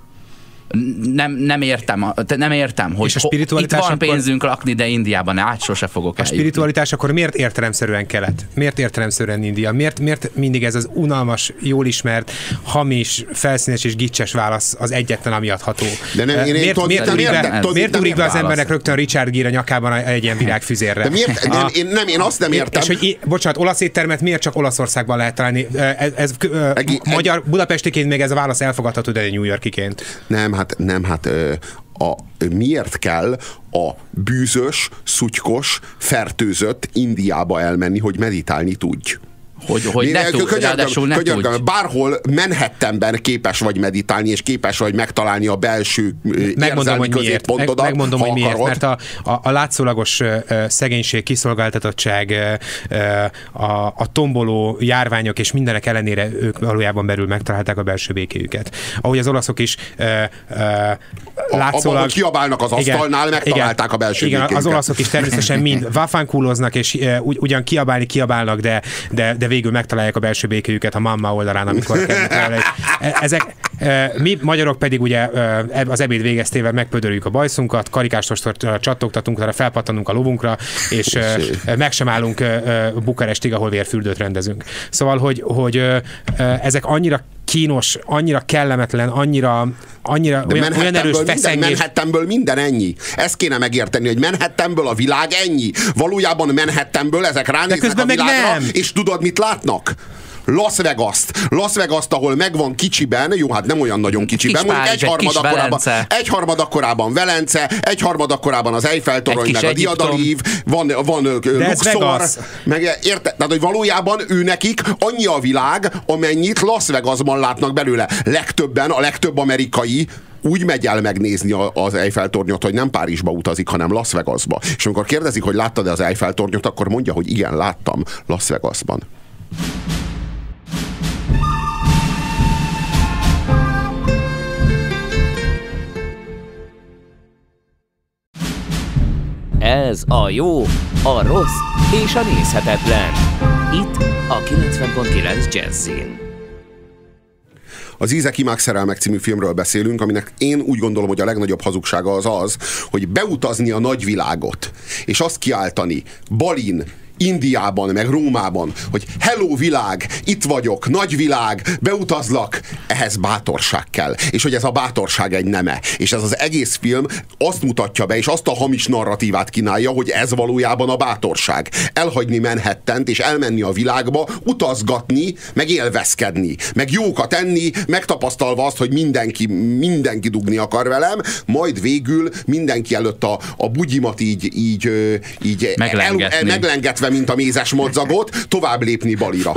Nem, nem értem, nem értem, hogy itt van pénzünk akkor... lakni, de Indiában át sose fogok eljutni. A spiritualitás akkor miért értelemszerűen kelet? Miért értelemszerűen India? Miért, miért mindig ez az unalmas, jól ismert, hamis, felszínes és gicses válasz az egyetlen, ami adható? De nem, én miért én miért úrik be, miért úrik be az embernek rögtön Richard Gere a nyakában egy ilyen virágfüzérre? De miért? A, nem, én, nem, én azt nem értem. És hogy, bocsánat, olasz éttermet miért csak Olaszországban lehet találni? Ez, ez Egi, magyar, budapestiként még ez a válasz elfogadható, de New Yorkiként. Nem, hát nem, hát a, miért kell a bűzös, szutykos, fertőzött Indiába elmenni, hogy meditálni tudj? Hogy, hogy ne tudj, ráadásul ne tudj. Bárhol Manhattanben képes vagy meditálni, és képes vagy megtalálni a belső érzelmi középpontodat. Meg, megmondom, hogy miért. Mert a, a, a látszólagos uh, szegénység, kiszolgáltatottság, uh, a, a tomboló járványok és mindenek ellenére ők valójában belül megtalálták a belső békéjüket. Ahogy az olaszok is uh, uh, látszólag... Abban, hogy kiabálnak az asztalnál, igen, megtalálták igen, a belső igen, békéjüket. Az olaszok is természetesen mind váfánkúloznak, és uh, ugyan kiabálni kiabálnak, de, de, de végül megtalálják a belső békéjüket a mamma oldalán, amikor kell. Ezek, mi magyarok pedig ugye az ebéd végeztével megpödörjük a bajszunkat, karikásostort csattogtatunk, arra felpattanunk a lovunkra, és meg sem állunk Bukarestig, ahol vérfürdőt rendezünk. Szóval, hogy, hogy ezek annyira kínos, annyira kellemetlen, annyira, annyira olyan, olyan erős feszengés. Manhattanből minden ennyi. Ezt kéne megérteni, hogy Manhattanből a világ ennyi. Valójában Manhattanből ezek ránéznek a világra, nem. És tudod, mit látnak? Las Vegas-t. Las Vegas-t, ahol megvan kicsiben, jó, hát nem olyan nagyon kicsiben, kis Párizs, egy harmad egy akkorában, egy harmad akkorában Velence, egy harmad akkorában az Eiffel-torony, meg a Diadalív, van, van Luxor, meg érte, tehát, hogy valójában ő nekik annyi a világ, amennyit Las Vegasban látnak belőle. Legtöbben, a legtöbb amerikai úgy megy el megnézni az Eiffel-tornyot, hogy nem Párizsba utazik, hanem Las Vegasba. És amikor kérdezik, hogy láttad-e az Eiffel-tornyot, akkor mondja, hogy igen, láttam Las Vegasban. Ez a jó, a rossz és a nézhetetlen. Itt a kilencven pont kilenc Jazzin. Az Ízek, imák, szerelmek című filmről beszélünk, aminek én úgy gondolom, hogy a legnagyobb hazugsága az az, hogy beutazni a nagyvilágot, és azt kiáltani Balin, Indiában, meg Rómában, hogy hello világ, itt vagyok, nagyvilág, beutazlak, ehhez bátorság kell. És hogy ez a bátorság egy neme. És ez az egész film azt mutatja be, és azt a hamis narratívát kínálja, hogy ez valójában a bátorság. Elhagyni Manhattant, és elmenni a világba, utazgatni, meg élvezkedni, meg jókat enni, megtapasztalva azt, hogy mindenki, mindenki dugni akar velem, majd végül mindenki előtt a, a bugyimat így, így, így el, el, meglengetve, mint a mézes madzagot, tovább lépni Balira.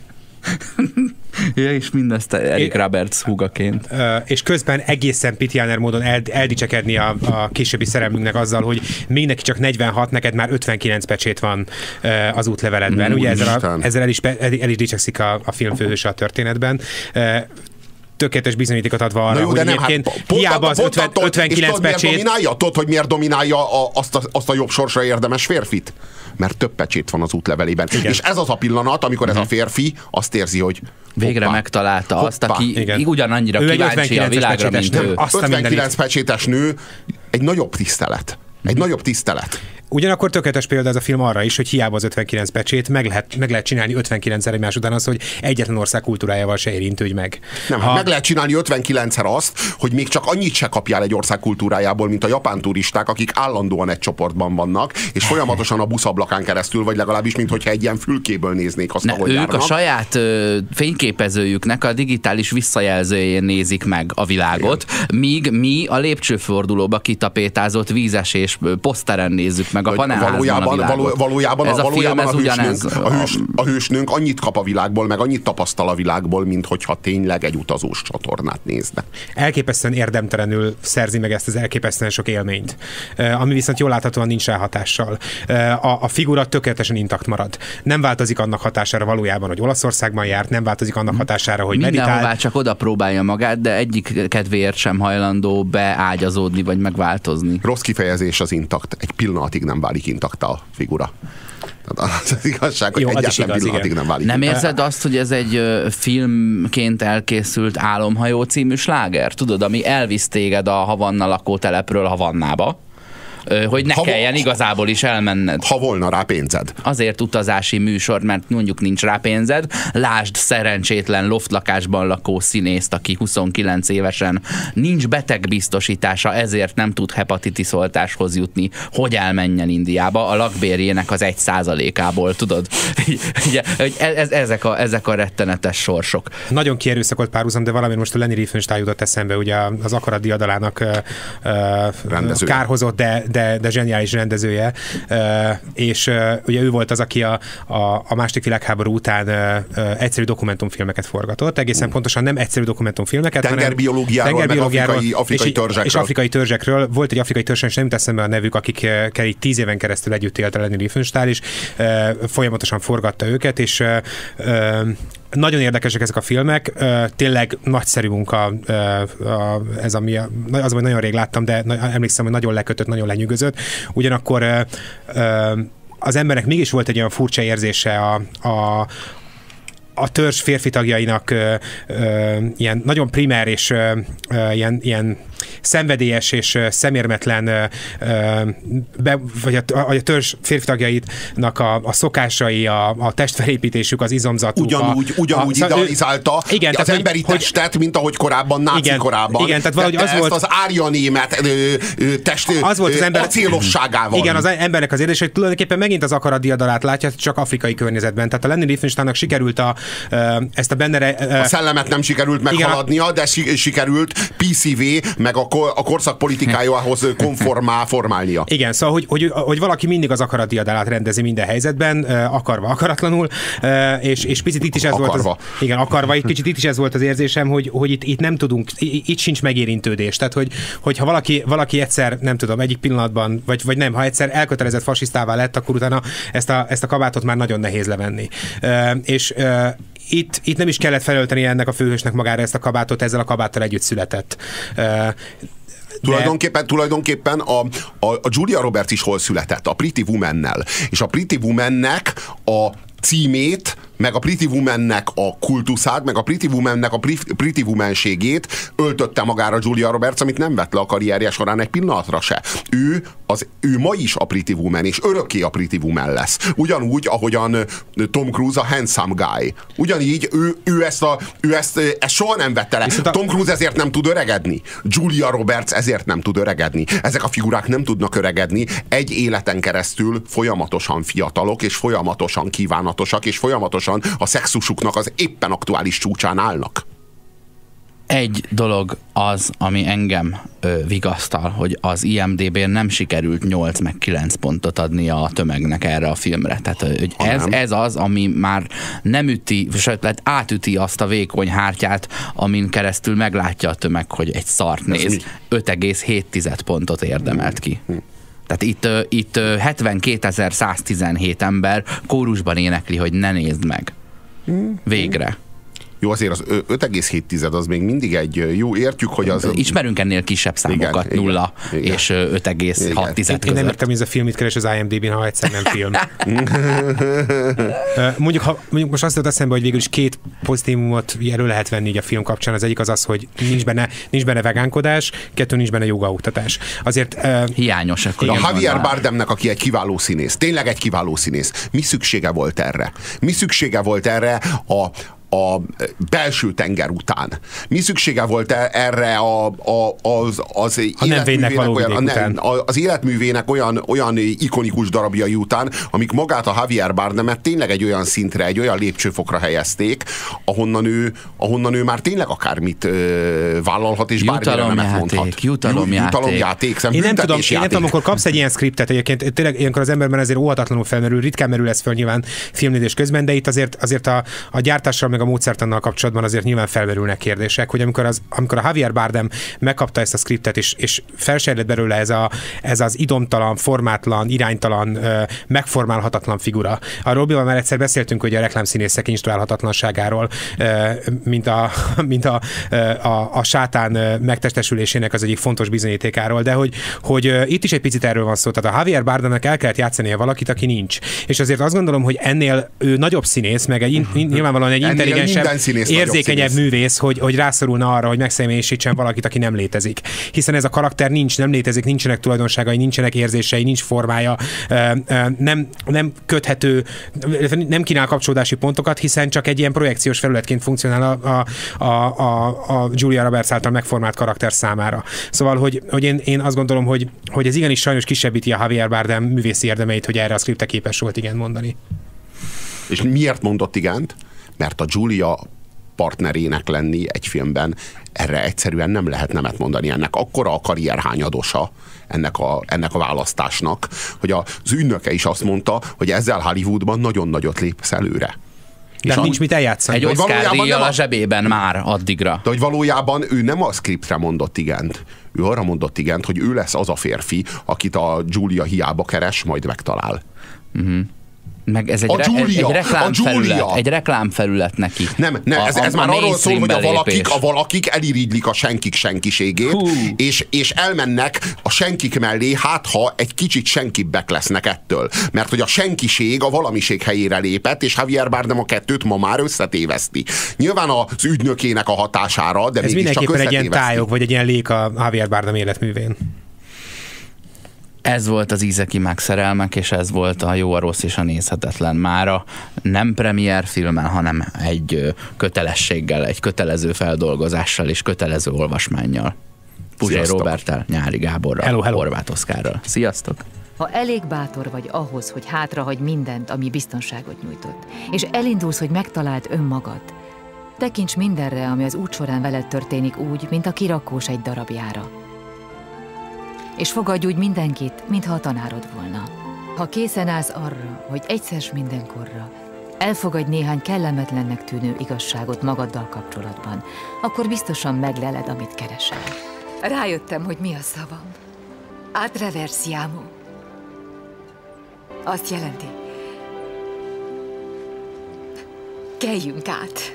Ja, és mindezt Eric Roberts húgaként. És közben egészen pitjáner módon el, eldicsekedni a, a későbbi szerelmünknek azzal, hogy még neki csak negyvenhat, neked már ötvenkilenc pecsét van az útleveledben. Mm, Ugye ezzel, a, ezzel el is, el, el is dicsekszik a, a filmfőhőse a történetben. Tökéletes bizonyítékot adva arra, jó, hogy nem, egyébként hát, hiába az ötven, ötvenkilenc pecsét... Dominálja? Tudod, hogy miért dominálja a, azt, a, azt a jobb sorsra érdemes férfit? Mert több pecsét van az útlevelében. Igen. És ez az a pillanat, amikor ez a férfi azt érzi, hogy végre hoppá, megtalálta hoppá, azt, aki igen. ugyanannyira ő kíváncsi a világra, mint ő. ötvenkilenc pecsétes nő egy nagyobb tisztelet. Egy nagyobb tisztelet. Ugyanakkor tökéletes példa ez a film arra is, hogy hiába az ötvenkilenc pecsét, meg lehet, meg lehet csinálni ötvenkilencszer egymás után az, hogy egyetlen ország kultúrájával se érintődj meg. Nem, ha... meg lehet csinálni ötvenkilencszer azt, hogy még csak annyit se kapjál egy ország kultúrájából, mint a japán turisták, akik állandóan egy csoportban vannak, és folyamatosan a buszablakán keresztül, vagy legalábbis, mint hogyha egy ilyen fülkéből néznék azt, ne, ahogy ők járnak. A saját ö, fényképezőjüknek a digitális visszajelzőjén nézik meg a világot, igen. míg mi a lépcsőfordulóba kitapétázott vízesés poszteren nézzük meg a panelházban. Való, valójában a, a, valójában a, hősnőnk, a, hős, a hősnőnk annyit kap a világból, meg annyit tapasztal a világból, mint hogyha tényleg egy utazós csatornát nézne. Elképesztően érdemtelenül szerzi meg ezt az elképesztően sok élményt, ami viszont jól láthatóan nincs ráhatással. A, a figura tökéletesen intakt marad. Nem változik annak hatására valójában, hogy Olaszországban járt, nem változik annak hatására, hogy meditál. Mindenhová csak oda próbálja magát, de egyik kedvéért sem hajlandó beágyazódni, vagy megváltozni. Rossz kifejezés az intakt. Egy pillanatig nem válik intakta a figura. Az az igazság, hogy jó, egyáltalán igaz, pillanatig nem válik. Nem érzed azt, hogy ez egy filmként elkészült Álomhajó című sláger? Tudod, ami elvisz téged a Havanna lakótelepről Havannába? Hogy ne ha kelljen igazából is elmenned. Ha volna rá pénzed. Azért utazási műsor, mert mondjuk nincs rá pénzed. Lásd szerencsétlen loftlakásban lakó színészt, aki huszonkilenc évesen nincs betegbiztosítása, ezért nem tud hepatitiszoltáshoz jutni, hogy elmenjen Indiába a lakbérjének az egy százalékából, tudod? Ez, ezek, a, ezek a rettenetes sorsok. Nagyon kierőszakolt párhuzam, de valami most a Leni Riefenstahl jutott eszembe, ugye az Akarat diadalának uh, kárhozott, de De, de zseniális rendezője, és ugye ő volt az, aki a, a, a második világháború után egyszerű dokumentumfilmeket forgatott, egészen uh. pontosan nem egyszerű dokumentumfilmeket, tengerbiológiáról, hanem tengerbiológiáról, meg afrikai, afrikai és, törzsekről. És afrikai törzsekről. Volt egy afrikai törzs, és nem jut eszembe a nevük, akikkel így tíz éven keresztül együtt élt a Leni Riefenstahl, és folyamatosan forgatta őket, és nagyon érdekesek ezek a filmek, tényleg nagyszerű munka, ez ami, az, hogy nagyon rég láttam, de emlékszem, hogy nagyon lekötött, nagyon lenyűgözött. Ugyanakkor az embernek mégis volt egy olyan furcsa érzése a, a a törzs férfi tagjainak ö, ö, ilyen nagyon primer és ö, ö, ilyen, ilyen szenvedélyes és szemérmetlen ö, be, vagy a, a törzs férfi tagjainak a, a szokásai, a, a testfelépítésük, az izomzatuk. Ugyanúgy, a, ugyanúgy a, idealizálta ő, igen, az tehát, emberi hogy, testet, mint ahogy korábban, náci igen, korában. Igen, tehát valahogy az ezt volt, az árjanémet test az volt az ember, acélosságával. Igen, az embernek az érzés, hogy tulajdonképpen megint az Akarat diadalát látja, csak afrikai környezetben. Tehát a Leni Riefenstahlnak sikerült a, ezt a benne... A szellemet nem sikerült meghaladnia, igen, de sikerült pé cé vé meg a, kor, a korszak politikájához konformá formálnia. Igen, szóval, hogy, hogy, hogy valaki mindig az Akarat diadalát rendezi minden helyzetben, akarva, akaratlanul, és, és picit itt is ez akarva. volt az... Igen, akarva, egy kicsit itt is ez volt az érzésem, hogy, hogy itt, itt nem tudunk, itt sincs megérintődés. Tehát, hogy, hogyha valaki, valaki egyszer, nem tudom, egyik pillanatban, vagy, vagy nem, ha egyszer elkötelezett fasisztává lett, akkor utána ezt a, ezt a kabátot már nagyon nehéz levenni. És Itt, itt nem is kellett felölteni ennek a főhősnek magára ezt a kabátot, ezzel a kabáttal együtt született. De... Tulajdonképpen, tulajdonképpen a, a, a Julia Roberts is hol született? A Pretty Woman-nel. És a Pretty Woman-nek a címét meg a Pretty Womannek a kultuszát, meg a Pretty Womannek a Pretty Womanségét öltötte magára Julia Roberts, amit nem vett le a karrierje során egy pillanatra se. Ő, az, ő ma is a Pretty Woman, és örökké a Pretty Woman lesz. Ugyanúgy, ahogyan Tom Cruise a handsome guy. Ugyanígy ő, ő, ezt, a, ő ezt, ezt soha nem vette le. A... Tom Cruise ezért nem tud öregedni. Julia Roberts ezért nem tud öregedni. Ezek a figurák nem tudnak öregedni. Egy életen keresztül folyamatosan fiatalok, és folyamatosan kívánatosak, és folyamatosan a szexusuknak az éppen aktuális csúcsán állnak. Egy dolog az, ami engem ö, vigasztal, hogy az I M D B-n nem sikerült nyolc meg kilenc pontot adni a tömegnek erre a filmre. Tehát hogy ez, ez az, ami már nem üti, sőt, átüti azt a vékony hártyát, amin keresztül meglátja a tömeg, hogy egy szart néz. öt egész hét pontot érdemelt ki. Tehát itt, itt hetvenkétezer-száztizenhét ember kórusban énekli, hogy ne nézd meg. Végre. Jó, azért az öt egész hét az még mindig egy jó, értjük, hogy az... Ismerünk ennél kisebb számokat, igen, nulla igen, és öt egész hat között. Én nem értem, hogy ez a film mit keres az I M D B-n, ha egyszer nem film. mondjuk, ha, mondjuk most azt jutott eszembe, hogy végül is két pozitívumot elő lehet venni így a film kapcsán. Az egyik az az, hogy nincs benne, nincs benne vegánkodás, kettő nincs benne jogaoktatás. Azért... Uh, Hiányos. A Javier Bardemnek, aki egy kiváló színész, tényleg egy kiváló színész, mi szüksége volt erre? Mi szüksége volt erre a a belső tenger után? Mi szüksége volt erre a, a, az, az, életművének olyan, nem, az életművének olyan, olyan ikonikus darabjai után, amik magát a Javier Bardemet tényleg egy olyan szintre, egy olyan lépcsőfokra helyezték, ahonnan ő, ahonnan ő már tényleg akármit ö, vállalhat, és bármire nemet mondhat. Jutalomjáték. Jutalomjáték. Én nem tudom, én nem tudom, amikor kapsz egy ilyen scriptet, egyébként tényleg ilyenkor az emberben azért óhatatlanul felmerül, ritkán merül ez föl nyilván filmnézés közben, de itt azért, azért a, a gyártással meg a módszertannal kapcsolatban azért nyilván felmerülnek kérdések, hogy amikor, az, amikor a Javier Bardem megkapta ezt a scriptet, és, és felsejlett belőle ez, a, ez az idomtalan, formátlan, iránytalan, megformálhatatlan figura. A Robival már egyszer beszéltünk, hogy a reklámszínészek instruálhatatlanságáról, mint a, mint a, a, a sátán megtestesülésének az egyik fontos bizonyítékáról, de hogy, hogy itt is egy picit erről van szó. Tehát a Javier Bardemnek el kellett játszania valakit, aki nincs. És azért azt gondolom, hogy ennél ő nagyobb színész, meg egy, nyilvánvalóan egy intelligensebb, érzékenyebb művész, hogy, hogy rászorulna arra, hogy megszemélyesítsen valakit, aki nem létezik. Hiszen ez a karakter nincs, nem létezik, nincsenek tulajdonságai, nincsenek érzései, nincs formája, nem, nem köthető, nem kínál kapcsolódási pontokat, hiszen csak egy ilyen projekciós felületként funkcionál a, a, a, a Julia Roberts által megformált karakter számára. Szóval, hogy, hogy én, én azt gondolom, hogy, hogy ez igenis sajnos kisebbíti a Javier Bardem művészi érdemeit, hogy erre a scriptre képes volt igen mondani. És miért mondott igent? Mert a Julia partnerének lenni egy filmben, erre egyszerűen nem lehet nemet mondani. Ennek akkora a karrierhányadosa ennek a, ennek a választásnak, hogy az ügynöke is azt mondta, hogy ezzel Hollywoodban nagyon nagyot lépsz előre. De nincs mit eljátszani. Egy Oscar-díjjal a zsebében már addigra. De hogy valójában ő nem a scriptre mondott igent. Ő arra mondott igent, hogy ő lesz az a férfi, akit a Julia hiába keres, majd megtalál. Uh-huh. Meg ez egy, re, Julia, egy, reklámfelület, egy reklámfelület neki. Nem, nem ez, ez a, már a arról szól, hogy a valakik, a valakik elirigylik a senkik senkiségét, és, és elmennek a senkik mellé, hát ha egy kicsit senkibbek lesznek ettől. Mert hogy a senkiség a valamiség helyére lépett, és Javier Bardem a kettőt ma már összetéveszti. Nyilván az ügynökének a hatására, de ez mégis csak mindenképpen egy ilyen tájog, vagy egy ilyen lék a Javier Bardem életművén. Ez volt az Ízeki megszerelmek, és ez volt a Jó, a rossz és a nézhetetlen. Mára nem premier filmen, hanem egy kötelességgel, egy kötelező feldolgozással és kötelező olvasmánnyal. Puzsér Roberttel, Nyári Gáborral, hello, hello. Horváth Oszkárral. Sziasztok! Ha elég bátor vagy ahhoz, hogy hátrahagy mindent, ami biztonságot nyújtott, és elindulsz, hogy megtaláld önmagad, tekints mindenre, ami az út során veled történik úgy, mint a kirakós egy darabjára. És fogadj úgy mindenkit, mintha a tanárod volna. Ha készen állsz arra, hogy egyszer s mindenkorra elfogadj néhány kellemetlennek tűnő igazságot magaddal kapcsolatban, akkor biztosan megleled, amit keresel. Rájöttem, hogy mi a szavam. Attraversiamo. Azt jelenti, keljünk át.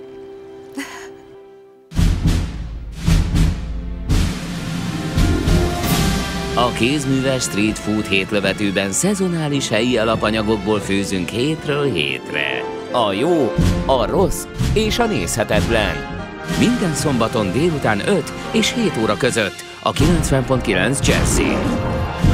A kézműves street food hétlövetőben szezonális helyi alapanyagokból főzünk hétről hétre. a jó, a rossz és a nézhetetlen. Minden szombaton délután öt és hét óra között a kilencven pont kilenc Jazzin.